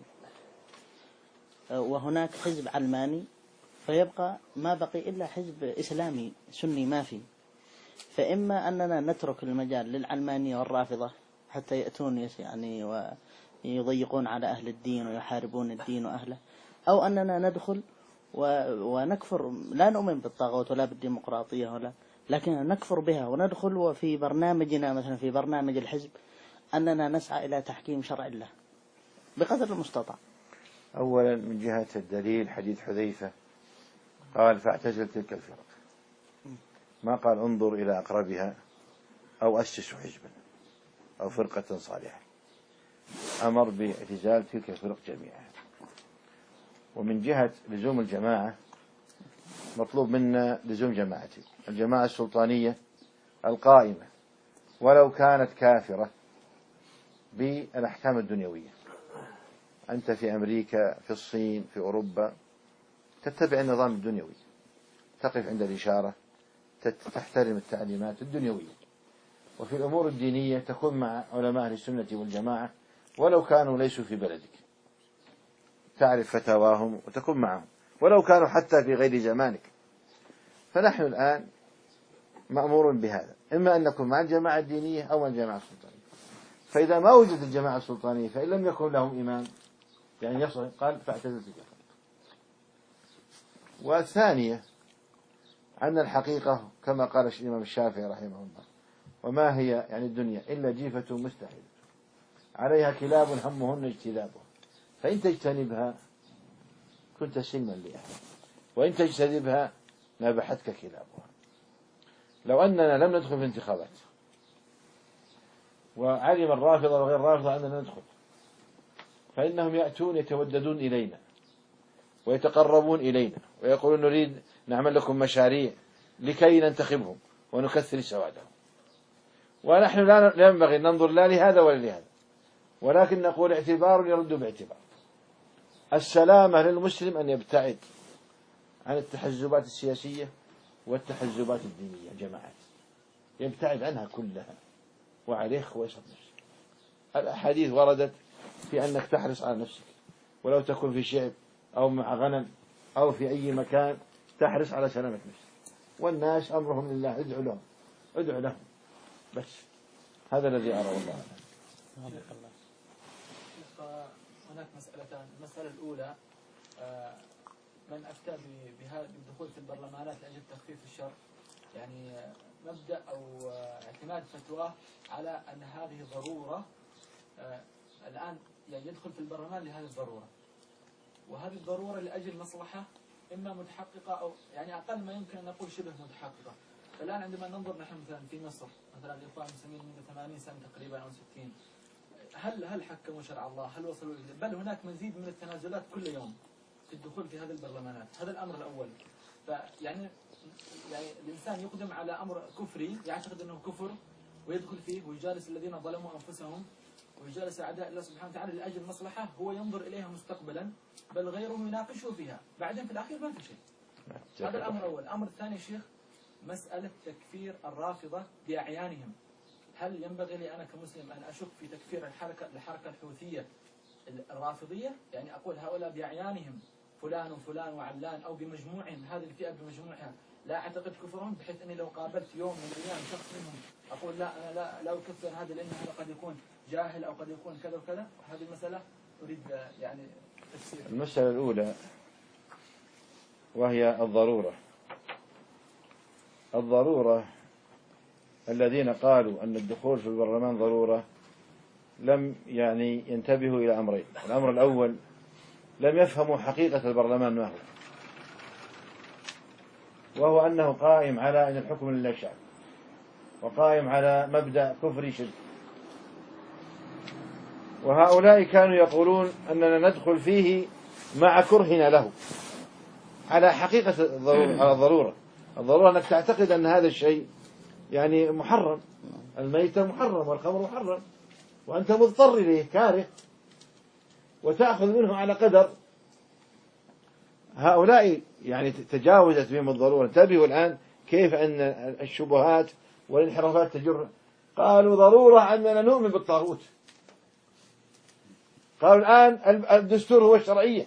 وهناك حزب علماني، فيبقى ما بقي إلا حزب إسلامي سني ما في. فإما أننا نترك المجال للعلمانية والرافضة حتى يأتون يعني ويضيقون على أهل الدين ويحاربون الدين وأهله، أو أننا ندخل ونكفر، لا نؤمن بالطاغوت ولا بالديمقراطية لكن نكفر بها وندخل، وفي برنامجنا مثلا في برنامج الحزب أننا نسعى إلى تحكيم شرع الله بقدر المستطاع. أولا من جهة الدليل حديث حذيفة قال فاعتزل تلك الفرق، ما قال انظر إلى أقربها أو أسسوا حزبا أو فرقة صالحة، أمر باعتزال تلك الفرق جميعا. ومن جهة لزوم الجماعة مطلوب منا لزوم جماعتي الجماعة السلطانية القائمة ولو كانت كافرة بالأحكام الدنيوية. أنت في أمريكا، في الصين، في أوروبا تتبع النظام الدنيوي، تقف عند الإشارة، تحترم التعليمات الدنيوية. وفي الأمور الدينية تكون مع علماء أهل السنة والجماعة ولو كانوا ليسوا في بلدك، تعرف فتاواهم وتكون معهم ولو كانوا حتى في غير زمانك. فنحن الآن مأمور بهذا، إما أن نكون مع الجماعة الدينية أو مع الجماعة السلطانية. فإذا ما وجدت الجماعة السلطانية فإن لم يكن لهم إمام يعني يصل قال فاعتزل تلك الفرق. والثانية أن الحقيقة كما قال الإمام الشافعي رحمه الله وما هي يعني الدنيا إلا جيفة مستحيلة عليها كلاب همهن اجتذابها، فإن تجتنبها كنت سلما لأهلها وإن تجتذبها نبحتك كلابها. لو أننا لم ندخل في انتخابات وعلم الرافضة وغير الرافضة أننا ندخل، فإنهم يأتون يتوددون إلينا ويتقربون إلينا ويقولون نريد نعمل لكم مشاريع لكي ننتخبهم ونكثر سوادهم. ونحن لا ينبغي أن ننظر لا لهذا ولا لهذا، ولكن نقول اعتبار يرد باعتبار. السلامة للمسلم أن يبتعد عن التحزبات السياسية والتحزبات الدينية جماعات، يبتعد عنها كلها وعليه خويصة نفسه. الأحاديث وردت في أنك تحرص على نفسك ولو تكون في شعب أو مع غنم أو في أي مكان تحرص على سلامة نفسك، والناس أمرهم لله، ادعو لهم بس. هذا الذي أرى والله. هناك مسألتان. المسألة الأولى من أفتى بالدخول في البرلمانات لأجل تخفيف الشر، يعني مبدأ أو اعتماد فتواه على أن هذه ضرورة الآن، يعني يدخل في البرلمان لهذه الضرورة، وهذه الضرورة لأجل مصلحة إما متحققة أو يعني أقل ما يمكن أن نقول شبه متحققة. فالآن عندما ننظر نحن مثلا في مصر مثلا الإخوان المسلمين منذ 80 سنة تقريبا أو 60، هل حكموا شرع الله؟ هل وصلوا إليه؟ بل هناك مزيد من التنازلات كل يوم في الدخول في هذه البرلمانات. هذا الأمر الأول. فيعني الإنسان يقدم على أمر كفري يعتقد أنه كفر ويدخل فيه ويجالس الذين ظلموا أنفسهم ويجالس أعداء الله سبحانه وتعالى لأجل مصلحة هو ينظر إليها مستقبلا، بل غيره يناقشه فيها، بعدين في الأخير ما في شيء. هذا الأمر الأول. الأمر الثاني شيخ، مسألة تكفير الرافضة بأعيانهم. هل ينبغي لي أنا كمسلم أن أشك في تكفير الحركة الحوثية الرافضية؟ يعني أقول هؤلاء بأعيانهم فلان وفلان وعلان أو بمجموعهم، هذه الفئة بمجموعها لا أعتقد كفرهم، بحيث أني لو قابلت يوم من الأيام شخص منهم أقول لا أنا لا أكفر هذا لأن هذا قد يكون جاهل أو قد يكون كذا وكذا. هذه المسألة أريد يعني تفسير. المسألة الأولى وهي الضرورة الذين قالوا أن الدخول في البرلمان ضرورة لم يعني ينتبهوا إلى أمرين. الأمر الأول لم يفهموا حقيقة البرلمان ما هو، وهو أنه قائم على أن الحكم لله الشعب وقائم على مبدأ كفري شرك. وهؤلاء كانوا يقولون أننا ندخل فيه مع كرهنا له على حقيقة الضرورة. الضرورة أنك تعتقد أن هذا الشيء يعني محرم، الميتة محرم والخمر محرم، وأنت مضطر إليه كاره وتأخذ منه على قدر. هؤلاء يعني تجاوزت بهم الضرورة. انتبهوا الآن كيف أن الشبهات والانحرافات تجر. قالوا ضرورة أننا نؤمن بالطاغوت. قالوا الآن الدستور هو الشرعية،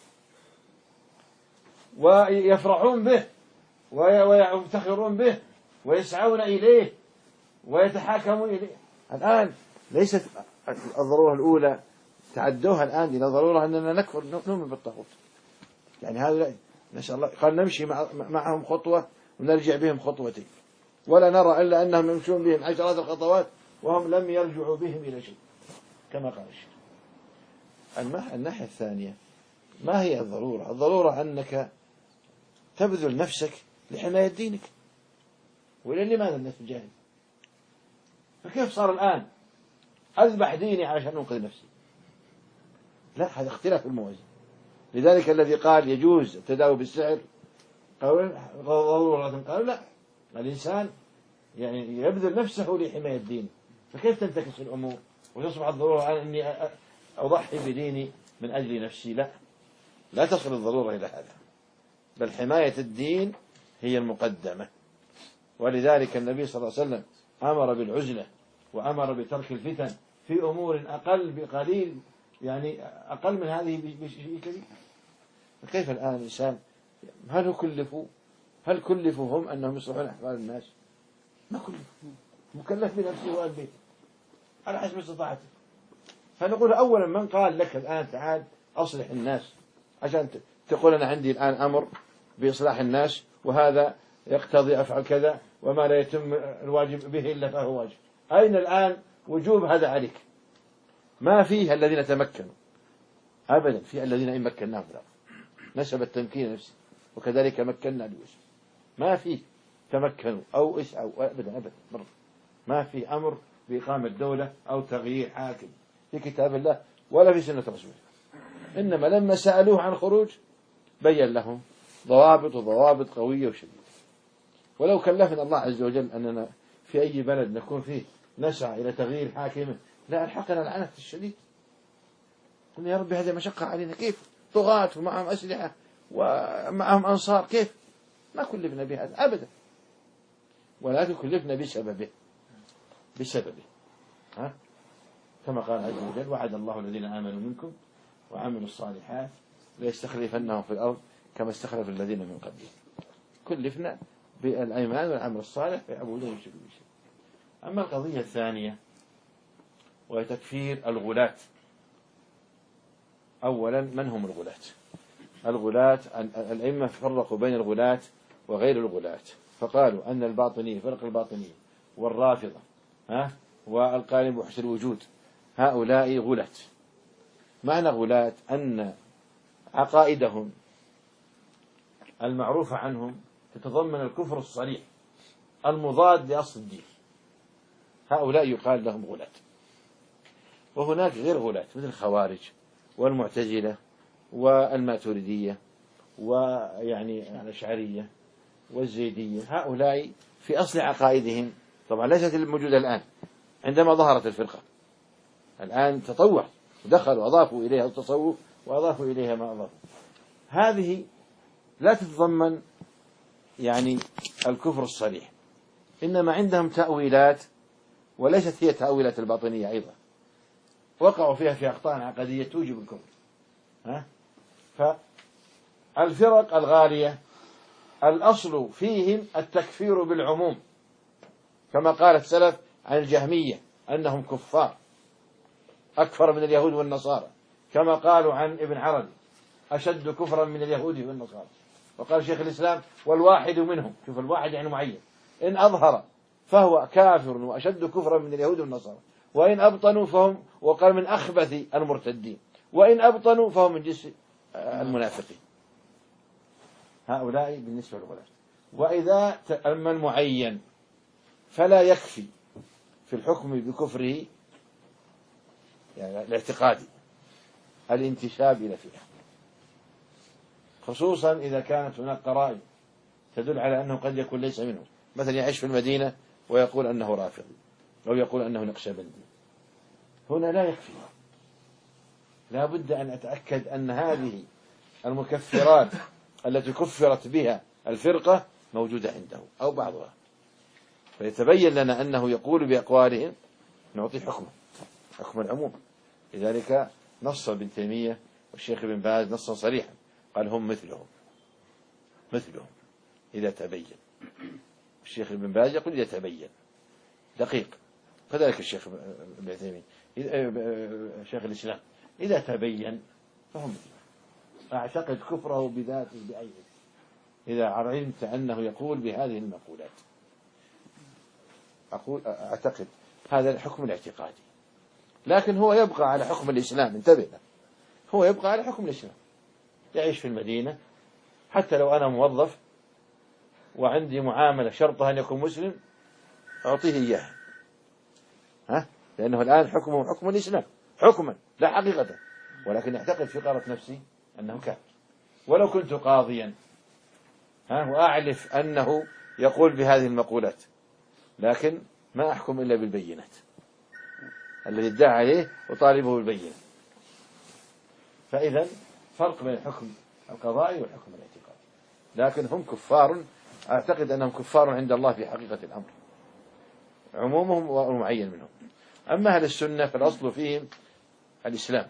ويفرحون به ويفتخرون به ويسعون إليه ويتحاكمون إليه. الآن ليست الضرورة الأولى، تعدوها الآن إلى ضرورة أننا نكفر نؤمن بالطاغوت. يعني هؤلاء نسأل الله قال نمشي معهم خطوة ونرجع بهم خطوتين، ولا نرى إلا أنهم يمشون بهم عشرات الخطوات وهم لم يرجعوا بهم إلى شيء كما قال الشيخ. الناحية الثانية، ما هي الضرورة؟ الضرورة أنك تبذل نفسك لحماية دينك. ولماذا الناس تجاهد؟ فكيف صار الآن أذبح ديني عشان أنقذ نفسي؟ لا، هذا اختلاف الموازين. لذلك الذي قال يجوز التداوي بالسحر قالوا ضرورة، قالوا لا، الإنسان يعني يبذل نفسه لحماية دينه. فكيف تنتكس الأمور وتصبح الضرورة أني أضحي بديني من أجل نفسي؟ لا تصل الضرورة إلى هذا، بل حماية الدين هي المقدمة. ولذلك النبي صلى الله عليه وسلم أمر بالعزلة وأمر بترك الفتن في أمور أقل بقليل، يعني أقل من هذه بشيء كبير. فكيف الآن الإنسان هل كلفوا هم أنهم يصلحون أحوال الناس؟ ما كلفوا، مكلف بنفسه وأبيه على حسب استطاعته. فنقول أولا من قال لك الآن تعال أصلح الناس عشان تقول أنا عندي الآن أمر بإصلاح الناس وهذا يقتضي أفعل كذا وما لا يتم الواجب به إلا فهو واجب. أين الآن وجوب هذا عليك؟ ما فيه الذين تمكنوا أبدا، في الذين إن مكناهم في الأرض نسب التمكين نفسه وكذلك مكنا ليوسف. ما فيه تمكنوا أو اسعوا أبدا مرة. ما في أمر بإقامة دولة أو تغيير حاكم في كتاب الله ولا في سنة رسوله. إنما لما سألوه عن خروج بين لهم ضوابط قوية وشديدة. ولو كلفنا الله عز وجل أننا في أي بلد نكون فيه نسعى إلى تغيير حاكمه لا ألحقنا العنت الشديد. قلنا يا ربي هذه مشقة علينا، كيف طغاة ومعهم أسلحة ومعهم أنصار، كيف؟ ما كلفنا بهذا أبدا، ولكن كلفنا بسببه. كما قال عز وجل وعد الله الذين آمنوا منكم وعملوا الصالحات ليستخلفنهم في الأرض كما استخلف الذين من قبلهم. كلفنا بالأيمان والعمل الصالح فيعبدون ويشركوا به. أما القضية الثانية وهي تكفير الغلاة. أولا من هم الغلاة؟ الأئمة فرقوا بين الغلاة وغير الغلاة، فقالوا أن الباطنية فرق الباطنية والرافضة والقائلين بوحدة الوجود هؤلاء غلاة. معنى غلاة أن عقائدهم المعروفة عنهم تتضمن الكفر الصريح المضاد لأصل الدين. هؤلاء يقال لهم غلاة. وهناك غير غلاة مثل الخوارج والمعتزلة والماتريدية ويعني الأشعرية والزيدية. هؤلاء في أصل عقائدهم طبعا ليست الموجودة الآن، عندما ظهرت الفرقة الآن تطوع ودخلوا وأضافوا إليها التصوف وأضافوا إليها ما أضافوا. هذه لا تتضمن يعني الكفر الصريح، إنما عندهم تأويلات وليست هي تأويلات الباطنية أيضا، وقعوا فيها في أخطاء عقدية توجب الكفر. فالفرق الغالية الأصل فيهم التكفير بالعموم، كما قال السلف عن الجهمية أنهم كفار أكثر من اليهود والنصارى، كما قالوا عن ابن عربي أشد كفرا من اليهود والنصارى. وقال شيخ الإسلام والواحد منهم، شوف الواحد يعني معين، إن أظهر فهو كافر وأشد كفرا من اليهود والنصارى، وإن أبطنوا فهم، وقال من أخبث المرتدين، وإن أبطنوا فهم من جنس المنافقين. هؤلاء بالنسبة للغلاة. وإذا أما المعين فلا يكفي في الحكم بكفره يعني الاعتقادي الانتساب إلى فئة، خصوصا إذا كانت هناك قرائن تدل على أنه قد يكون ليس منه، مثلا يعيش في المدينة ويقول أنه رافضي أو يقول أنه نقشبندي، هنا لا يكفي، لا بد أن أتأكد أن هذه المكفرات التي كفرت بها الفرقة موجودة عنده أو بعضها، فيتبين لنا أنه يقول بأقوالهم نعطي حكم العموم. لذلك نص ابن تيمية والشيخ ابن باز نصا صريحا قال هم مثلهم إذا تبين. الشيخ ابن باز يقول إذا تبين، دقيق، كذلك الشيخ ابن تيمية شيخ الإسلام إذا تبين فهم مثله. أعتقد كفره بذاته بعينه إذا علمت أنه يقول بهذه المقولات، أعتقد هذا الحكم الاعتقادي، لكن هو يبقى على حكم الإسلام. انتبه له، هو يبقى على حكم الإسلام، يعيش في المدينة، حتى لو أنا موظف وعندي معاملة شرطها أن يكون مسلم أعطيه إياها، لأنه الآن حكمه حكم الإسلام حكما لا حقيقة، ولكن أعتقد في قارة نفسي أنه كافر. ولو كنت قاضيا وأعرف أنه يقول بهذه المقولات، لكن ما أحكم إلا بالبينات، الذي ادعى عليه وطالبه بالبينة. فإذا فرق بين الحكم القضائي والحكم الاعتقادي، لكن هم كفار، أعتقد أنهم كفار عند الله في حقيقة الأمر، عمومهم والمعين منهم. أما أهل السنة فالأصل فيهم الإسلام،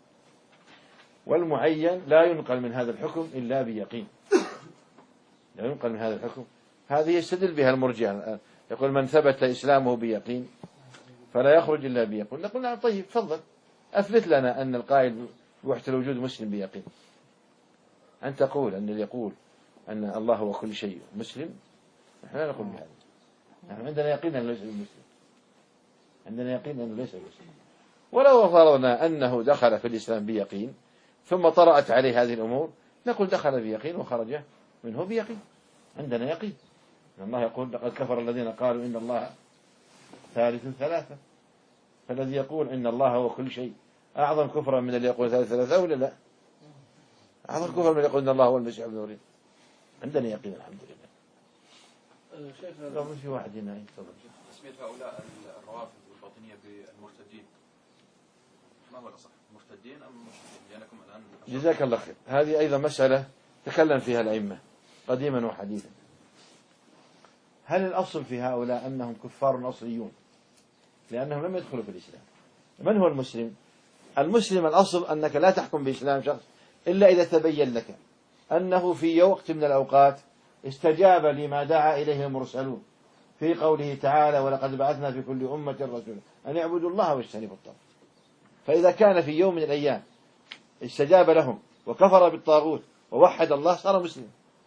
والمعين لا ينقل من هذا الحكم إلا بيقين، لا ينقل من هذا الحكم. هذه يستدل بها المرجئة، يقول من ثبت إسلامه بيقين فلا يخرج إلا بيقين. نقول نعم، طيب تفضل أثبت لنا أن القائل بوحدة الوجود مسلم بيقين. أن تقول أن اللي يقول أن الله هو كل شيء مسلم، نحن لا نقول بهذا، نحن عندنا يقين أنه ليس مسلم، عندنا يقين أنه ليس مسلم. ولو فرضنا أنه دخل في الإسلام بيقين ثم طرأت عليه هذه الأمور، نقول دخل بيقين وخرج منه بيقين، عندنا يقين. الله يقول لقد كفر الذين قالوا إن الله ثالث ثلاثة، فالذي يقول إن الله هو كل شيء أعظم كفرا من الذي يقول ثالث ثلاثة ولا لا؟ أعظم كفرا من الذي يقول إن الله هو المسيح ابن مريم. عندنا يقين الحمد لله. شيخ لو في واحد هنا يتفضل. تسمية هؤلاء الروافض والباطنية بالمرتدين، ما هو الأصح، مرتدين أم مرتدين؟ لأنكم الآن جزاك الله خير. هذه أيضا مسألة تكلم فيها الأئمة قديما وحديثا. هل الأصل في هؤلاء أنهم كفار أصليون لأنهم لم يدخلوا في الإسلام؟ من هو المسلم؟ المسلم الأصل أنك لا تحكم بإسلام شخص إلا إذا تبين لك أنه في وقت من الأوقات استجاب لما دعا إليه المرسلون في قوله تعالى ولقد بعثنا في كل أمة رسولا أن يعبدوا الله واجتنبوا الطاغوت. فإذا كان في يوم من الأيام استجاب لهم وكفر بالطاغوت ووحد الله صار مسلم.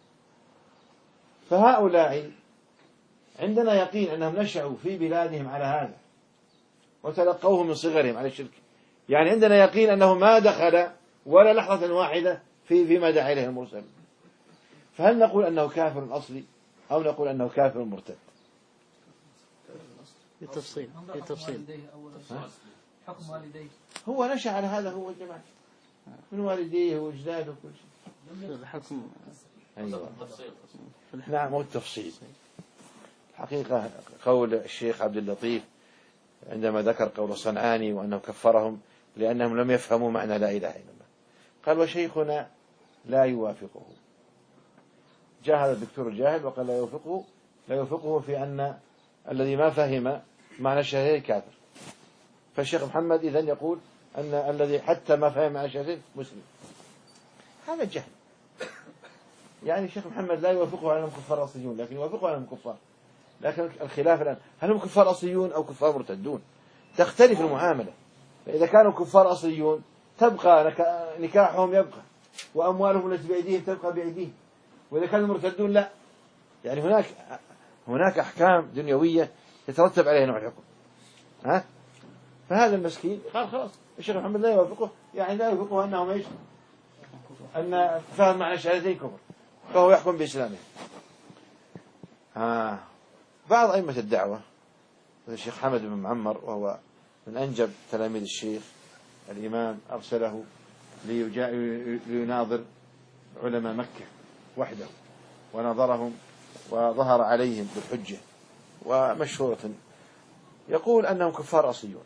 فهؤلاء عندنا يقين أنهم نشأوا في بلادهم على هذا وتلقوه من صغرهم على الشرك، يعني عندنا يقين أنه ما دخل ولا لحظة واحدة فيما دعا إليه المرسل. فهل نقول أنه كافر أصلي أو نقول أنه كافر مرتد؟ بالتفصيل حكم والديه، هو نشأ على هذا هو الجماعة من والديه وأجداده وكل شيء. الحكم أيوة. نعم، هو التفصيل. الحقيقة قول الشيخ عبد اللطيف عندما ذكر قول الصنعاني وأنه كفرهم لأنهم لم يفهموا معنى لا إله إلا الله، قال وشيخنا لا يوافقه. جاء هذا الدكتور الجاهل وقال لا يوافقه في أن الذي ما فهم معنى الشهادتين كافر. فالشيخ محمد إذن يقول أن الذي حتى ما فهم معنى الشهادتين مسلم. هذا جهل. يعني الشيخ محمد لا يوافقه على أنهم كفار أصليون، لكن يوافقه على أنهم كفار. لكن الخلاف الآن هل هم كفار أصليون أو كفار مرتدون؟ تختلف المعاملة. فإذا كانوا كفار أصليون تبقى نكاحهم يبقى وأموالهم التي بأيديهم تبقى بأيديهم، وإذا كانوا مرتدون لا. يعني هناك أحكام دنيوية يترتب عليها نوع الحكم. فهذا المسكين قال خلاص الشيخ محمد لا يوافقه، يعني لا يوافقه أنهم إيش؟ أن فهم معنى الشهادتين كفر، فهو يحكم بإسلامه. بعض أئمة الدعوة الشيخ حمد بن معمر وهو من أنجب تلاميذ الشيخ الإمام أرسله ليناظر علماء مكة وحده ونظرهم وظهر عليهم بالحجة ومشهورة، يقول أنهم كفار أصليون،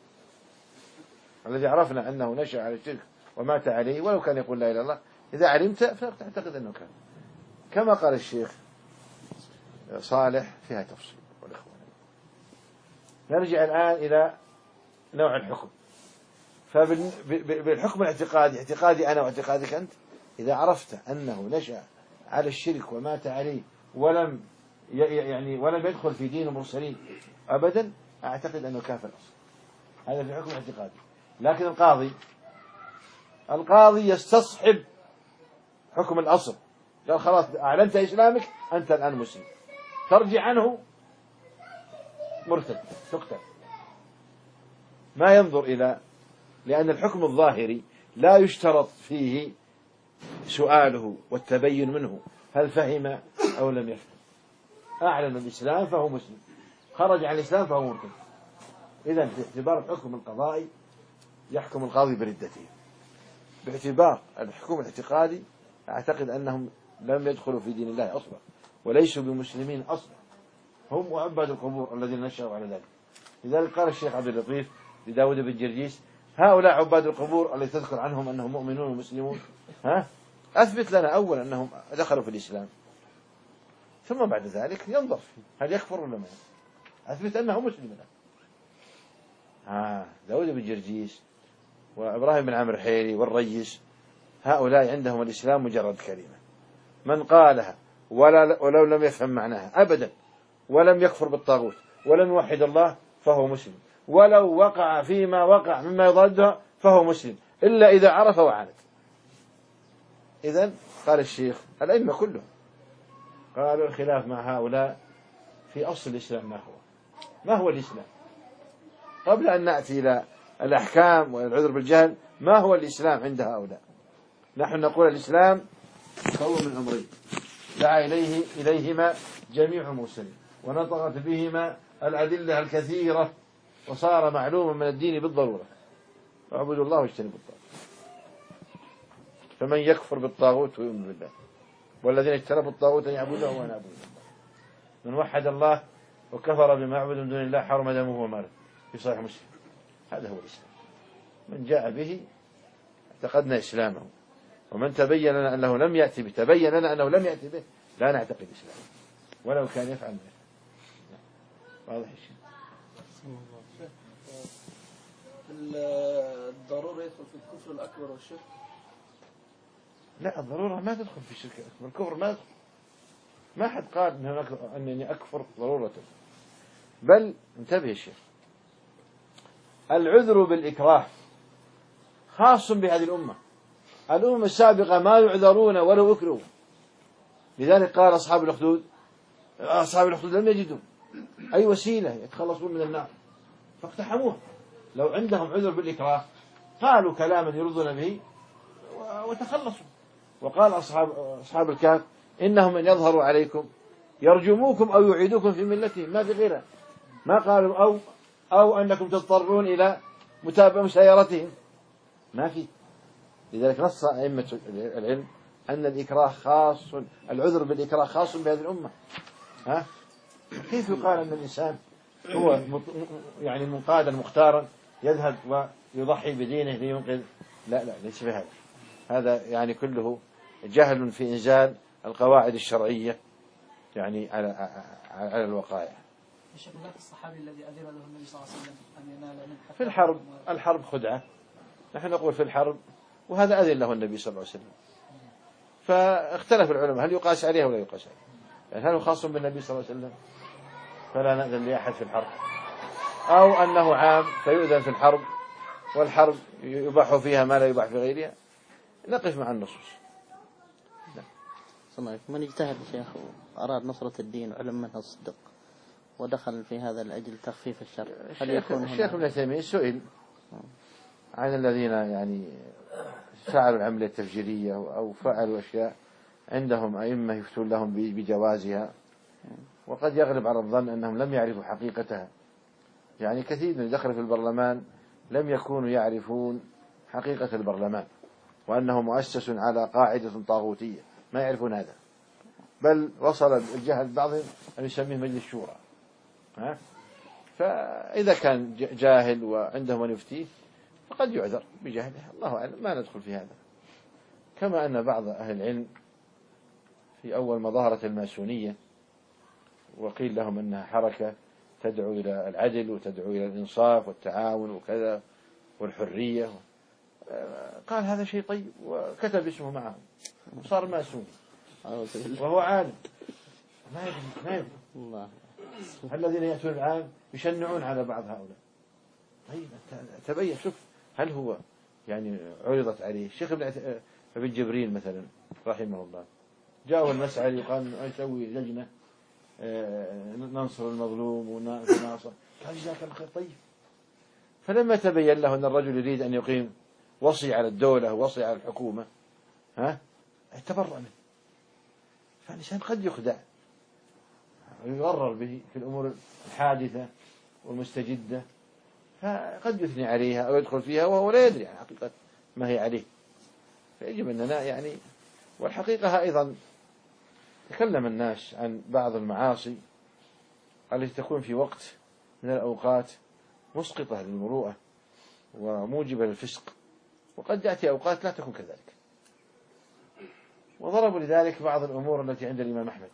الذي عرفنا أنه نشأ على الشرك ومات عليه ولو كان يقول لا إله إلا الله، إذا علمت فتعتقد أنه كان كما قال الشيخ صالح فيها تفصيل. والإخوان نرجع الآن إلى نوع الحكم. فبالحكم الاعتقادي، اعتقادي أنا واعتقادك أنت، إذا عرفت أنه نشأ على الشرك ومات عليه ولم ولم يدخل في دين المرسلين أبدا، أعتقد أنه كافر أصلا. هذا في حكم اعتقادي. لكن القاضي يستصحب حكم الأصل، قال خلاص أعلنت إسلامك أنت الآن مسلم، ترجع عنه مرتد تقتل. ما ينظر إلى، لأن الحكم الظاهري لا يشترط فيه سؤاله والتبين منه هل فهم أو لم يفهم. أعلن الإسلام فهو مسلم، خرج عن الإسلام فهو مرتد. إذن باعتبار الحكم القضائي يحكم القاضي بردته. باعتبار الحكم الاعتقادي أعتقد أنهم لم يدخلوا في دين الله أصلا وليسوا بمسلمين أصلا، هم وعباد القبور الذين نشأوا على ذلك. لذلك قال الشيخ عبد اللطيف لداود بن جرجيس هؤلاء عباد القبور الذي تذكر عنهم أنهم مؤمنون ومسلمون، أثبت لنا أولا أنهم دخلوا في الإسلام، ثم بعد ذلك ينظر فيه هل يكفر ولا ما يكفر. أثبت أنه مسلم. داود بن جرجيس وإبراهيم بن عمرو الحيري والريس، هؤلاء عندهم الإسلام مجرد كلمة، من قالها ولو لم يفهم معناها أبدا ولم يكفر بالطاغوت ولم يوحد الله فهو مسلم، ولو وقع فيما وقع مما يضادها فهو مسلم، إلا إذا عرف وعاند. إذن قال الشيخ الأئمة كلهم قالوا الخلاف مع هؤلاء في أصل الإسلام ما هو الإسلام. قبل أن نأتي إلى الأحكام والعذر بالجهل، ما هو الإسلام عند هؤلاء؟ نحن نقول الإسلام كون من أمرين دعا إليهما جميع المرسلين ونطقت بهما الأدلة الكثيرة وصار معلوما من الدين بالضرورة، اعبدوا الله واجتنبوا الطاغوت. فمن يكفر بالطاغوت ويؤمن بالله والذين اجتنبوا الطاغوت أن يعبدوه وأنا أعبد الله. من وحد الله وكفر بما يعبد من دون الله حرم دمه وماله في صحيح مسلم. هذا هو الإسلام. من جاء به اعتقدنا إسلامه، ومن تبين لنا أنه لم يأتي به لا نعتقد إسلامه ولو كان يفعل به. واضح الشيء. الضرورة يدخل في الكفر الأكبر والشرك؟ لا، الضرورة ما تدخل في الشرك الأكبر، الكفر ما يدخل. ما حد قال أنني أكفر ضرورة، بل انتبه الشيخ، العذر بالإكراه خاص بهذه الأمة السابقة ما يعذرون ولو أكرهوا. لذلك قال أصحاب الأخدود لم يجدوا أي وسيلة يتخلصون من النار فاقتحموها. لو عندهم عذر بالإكراه قالوا كلاما يرضون به وتخلصوا. وقال أصحاب الكهف إنهم من يظهروا عليكم يرجموكم أو يعيدوكم في ملتهم، ما في غيرها. ما قالوا أو أنكم تضطرون إلى متابعة مسايرتهم، ما في. لذلك نص أئمة العلم أن العذر بالإكراه خاص بهذه الأمة. كيف يقال أن الإنسان هو يعني منقادا مختارا يذهب ويضحي بدينه لينقذ؟ لا ليس بهذا. هذا يعني كله جهل في إنزال القواعد الشرعية يعني على الوقائع. الشيخ ذاك الصحابي الذي أذن له النبي صلى الله عليه وسلم أن ينال من في الحرب خدعة، نحن نقول في الحرب، وهذا أذن له النبي صلى الله عليه وسلم. فاختلف العلماء هل يقاس عليه ولا يقاس عليه، يعني هل هو خاص بالنبي صلى الله عليه وسلم فلا نأذن لأحد في الحرب، أو أنه عام فيؤذن في الحرب والحرب يباح فيها ما لا يباح في غيرها. نقف مع النصوص. من اجتهد شيخ وأراد نصرة الدين وعلم منها الصدق ودخل في هذا لأجل تخفيف الشر، هل يكون الشيخ ابن تيمية سئل عن الذين يعني فعلوا العملية التفجيرية أو فعلوا أشياء عندهم أئمة يفتون لهم بجوازها، وقد يغلب على الظن أنهم لم يعرفوا حقيقتها. يعني كثير من دخل في البرلمان لم يكونوا يعرفون حقيقة البرلمان، وأنه مؤسس على قاعدة طاغوتية، ما يعرفون هذا، بل وصل الجهل بعضهم أن يسميه مجلس شورى. فإذا كان جاهل وعنده من يفتيه فقد يعذر بجهله، الله أعلم، ما ندخل في هذا. كما أن بعض أهل العلم في أول ما ظهرت الماسونية وقيل لهم أنها حركة تدعو إلى العدل وتدعو إلى الإنصاف والتعاون وكذا والحرية، قال هذا شيء طيب وكتب اسمه معهم وصار ماسوني وهو عالم ما يدري. الذين يأتون الآن يشنعون على بعض هؤلاء. طيب تبين، شوف هل هو يعني عرضت عليه الشيخ ابن جبريل مثلا رحمه الله، جاءه المسألة يقال يسوي لجنة ننصر المظلوم ونناصر، قال جزاك الله خير. طيب فلما تبين له أن الرجل يريد أن يقيم وصي على الدولة ووصي على الحكومة تبرأ منه. فالإنسان قد يخدع ويغرر به في الأمور الحادثة والمستجدة، فقد يثني عليها أو يدخل فيها وهو لا يدري عن حقيقة ما هي عليه. فيجب أننا يعني، والحقيقة أيضا تكلم الناس عن بعض المعاصي التي تكون في وقت من الأوقات مسقطة للمروءة وموجبة للفسق، وقد يأتي أوقات لا تكون كذلك. وضربوا لذلك بعض الأمور التي عند الإمام أحمد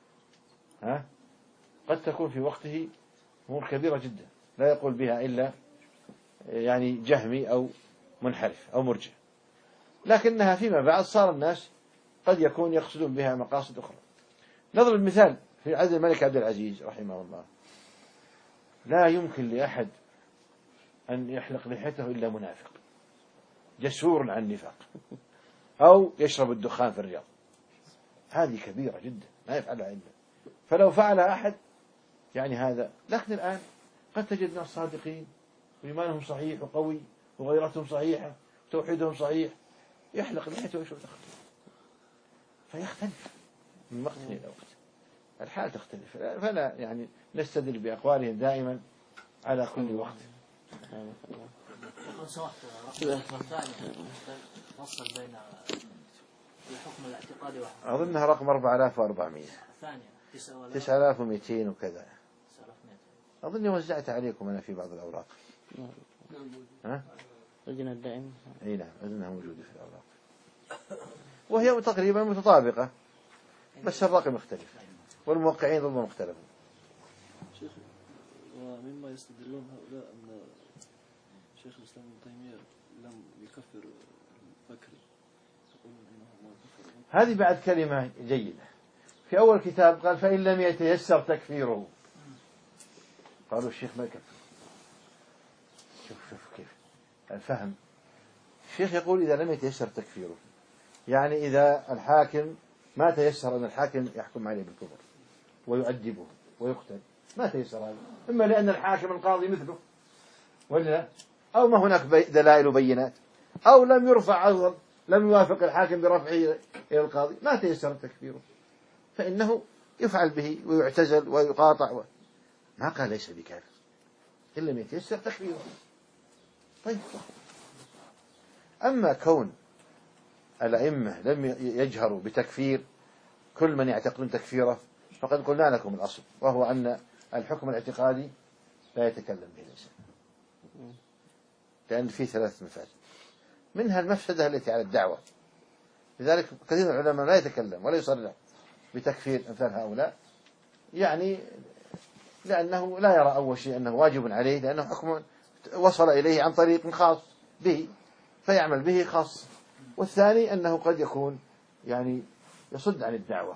قد تكون في وقته أمور كبيرة جدا لا يقول بها إلا يعني جهمي أو منحرف أو مرجع، لكنها فيما بعد صار الناس قد يكون يقصدون بها مقاصد أخرى. نضرب المثال في عهد الملك عبد العزيز رحمه الله، لا يمكن لأحد أن يحلق لحيته إلا منافق جسور عن النفاق أو يشرب الدخان في الرياض، هذه كبيرة جدا ما يفعلها إلا، فلو فعلها أحد يعني هذا. لكن الآن قد تجد ناس صادقين وإيمانهم صحيح وقوي وغيرتهم صحيحة وتوحيدهم صحيح يحلق لحيته ويشرب دخان، فيختلف من وقت إلى وقت، الحال تختلف. فلا يعني نستدل بأقوالهم دائما على كل وقت. يقول سمحت رقم ثاني نفصل بين الحكم الاعتقادي والحكم، أظنها رقم 4400 ثانية 9200 وكذا، أظني وزعت عليكم أنا في بعض الأوراق. لجنة الدائمة. أي نعم أظنها موجودة في الأوراق، وهي تقريبا متطابقة بس الرقم مختلف والموقعين ضمن مختلفون. شيخ، ومما يستدلون هؤلاء أن شيخ الإسلام ابن تيمية لم يكفر البكري، يقولون إنه ما كفر. هذه بعد كلمة جيدة في أول كتاب قال فإن لم يتيسر تكفيره، قالوا الشيخ ما يكفر. شوف كيف الفهم. الشيخ يقول إذا لم يتيسر تكفيره، يعني إذا الحاكم ما تيسر أن الحاكم يحكم عليه بالكفر ويؤدبه ويقتل، ما تيسر هذا، إما لأن الحاكم القاضي مثله ولا، أو ما هناك دلائل وبينات، أو لم يرفع عرضا، لم يوافق الحاكم برفعه إلى القاضي، ما تيسر تكفيره، فإنه يفعل به ويعتزل ويقاطع ما قال ليس بكافر إن لم يتيسر تكفيره. طيب، أما كون الأئمة لم يجهروا بتكفير كل من يعتقدون تكفيره، فقد قلنا لكم الأصل، وهو أن الحكم الاعتقادي لا يتكلم به الإنسان، لأن فيه 3 مفاسد، منها المفسدة التي على الدعوة، لذلك كثير من العلماء لا يتكلم ولا يصرح بتكفير أمثال هؤلاء، يعني لأنه لا يرى أول شيء أنه واجب عليه، لأنه حكم وصل إليه عن طريق خاص به فيعمل به خاص، والثاني أنه قد يكون يعني يصد عن الدعوة.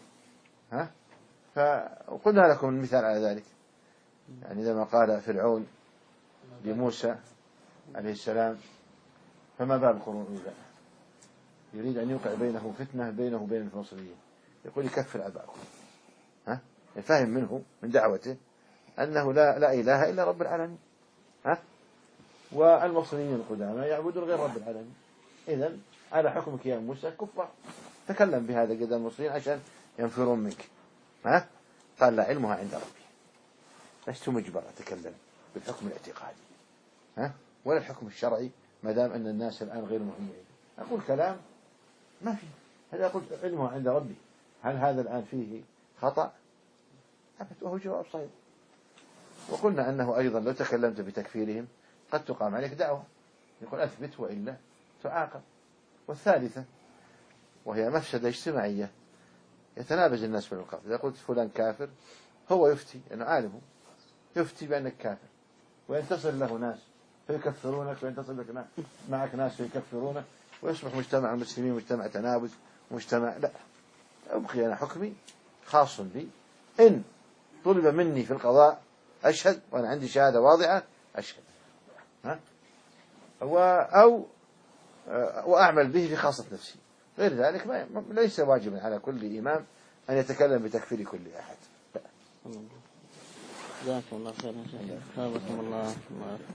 فقلنا لكم المثال على ذلك، يعني لما قال فرعون لموسى عليه السلام فما بال القرون الأولى، يريد أن يوقع بينه فتنة بينه وبين المصريين، يقول يكفر أباكم. فهم منه من دعوته أنه لا إله إلا رب العالمين، والمصريين القدامى يعبدون غير رب العالمين، إذن على حكمك يا موسى كفار. تكلم بهذا قدام المصريين عشان ينفرون منك. قال لا، علمها عند ربي، لست مجبر أتكلم بالحكم الاعتقادي ولا الحكم الشرعي، ما دام أن الناس الآن غير مهمين. أقول كلام ما في، هل أقول علمه عند ربي، هل هذا الآن فيه خطأ؟ أبد، وهو جواب صحيح. وقلنا أنه أيضا لو تكلمت بتكفيرهم قد تقام عليك دعوة، يقول أثبت وإلا تعاقب. والثالثة وهي مفسدة اجتماعية، يتنابز الناس في الألقاب. إذا قلت فلان كافر هو يفتي، أنه عالم يفتي بأنك كافر، وينتصر له ناس فيكفرونك، وينتصر لك معك ناس فيكفرونك، ويصبح مجتمع المسلمين مجتمع تنابز، مجتمع لا. أبقي أنا حكمي خاص بي، إن طلب مني في القضاء أشهد وأنا عندي شهادة واضحة أشهد، وأعمل به في خاصة نفسي. غير ذلك ليس واجبا على كل إمام أن يتكلم بتكفير كل أحد. جزاكم الله خيرا.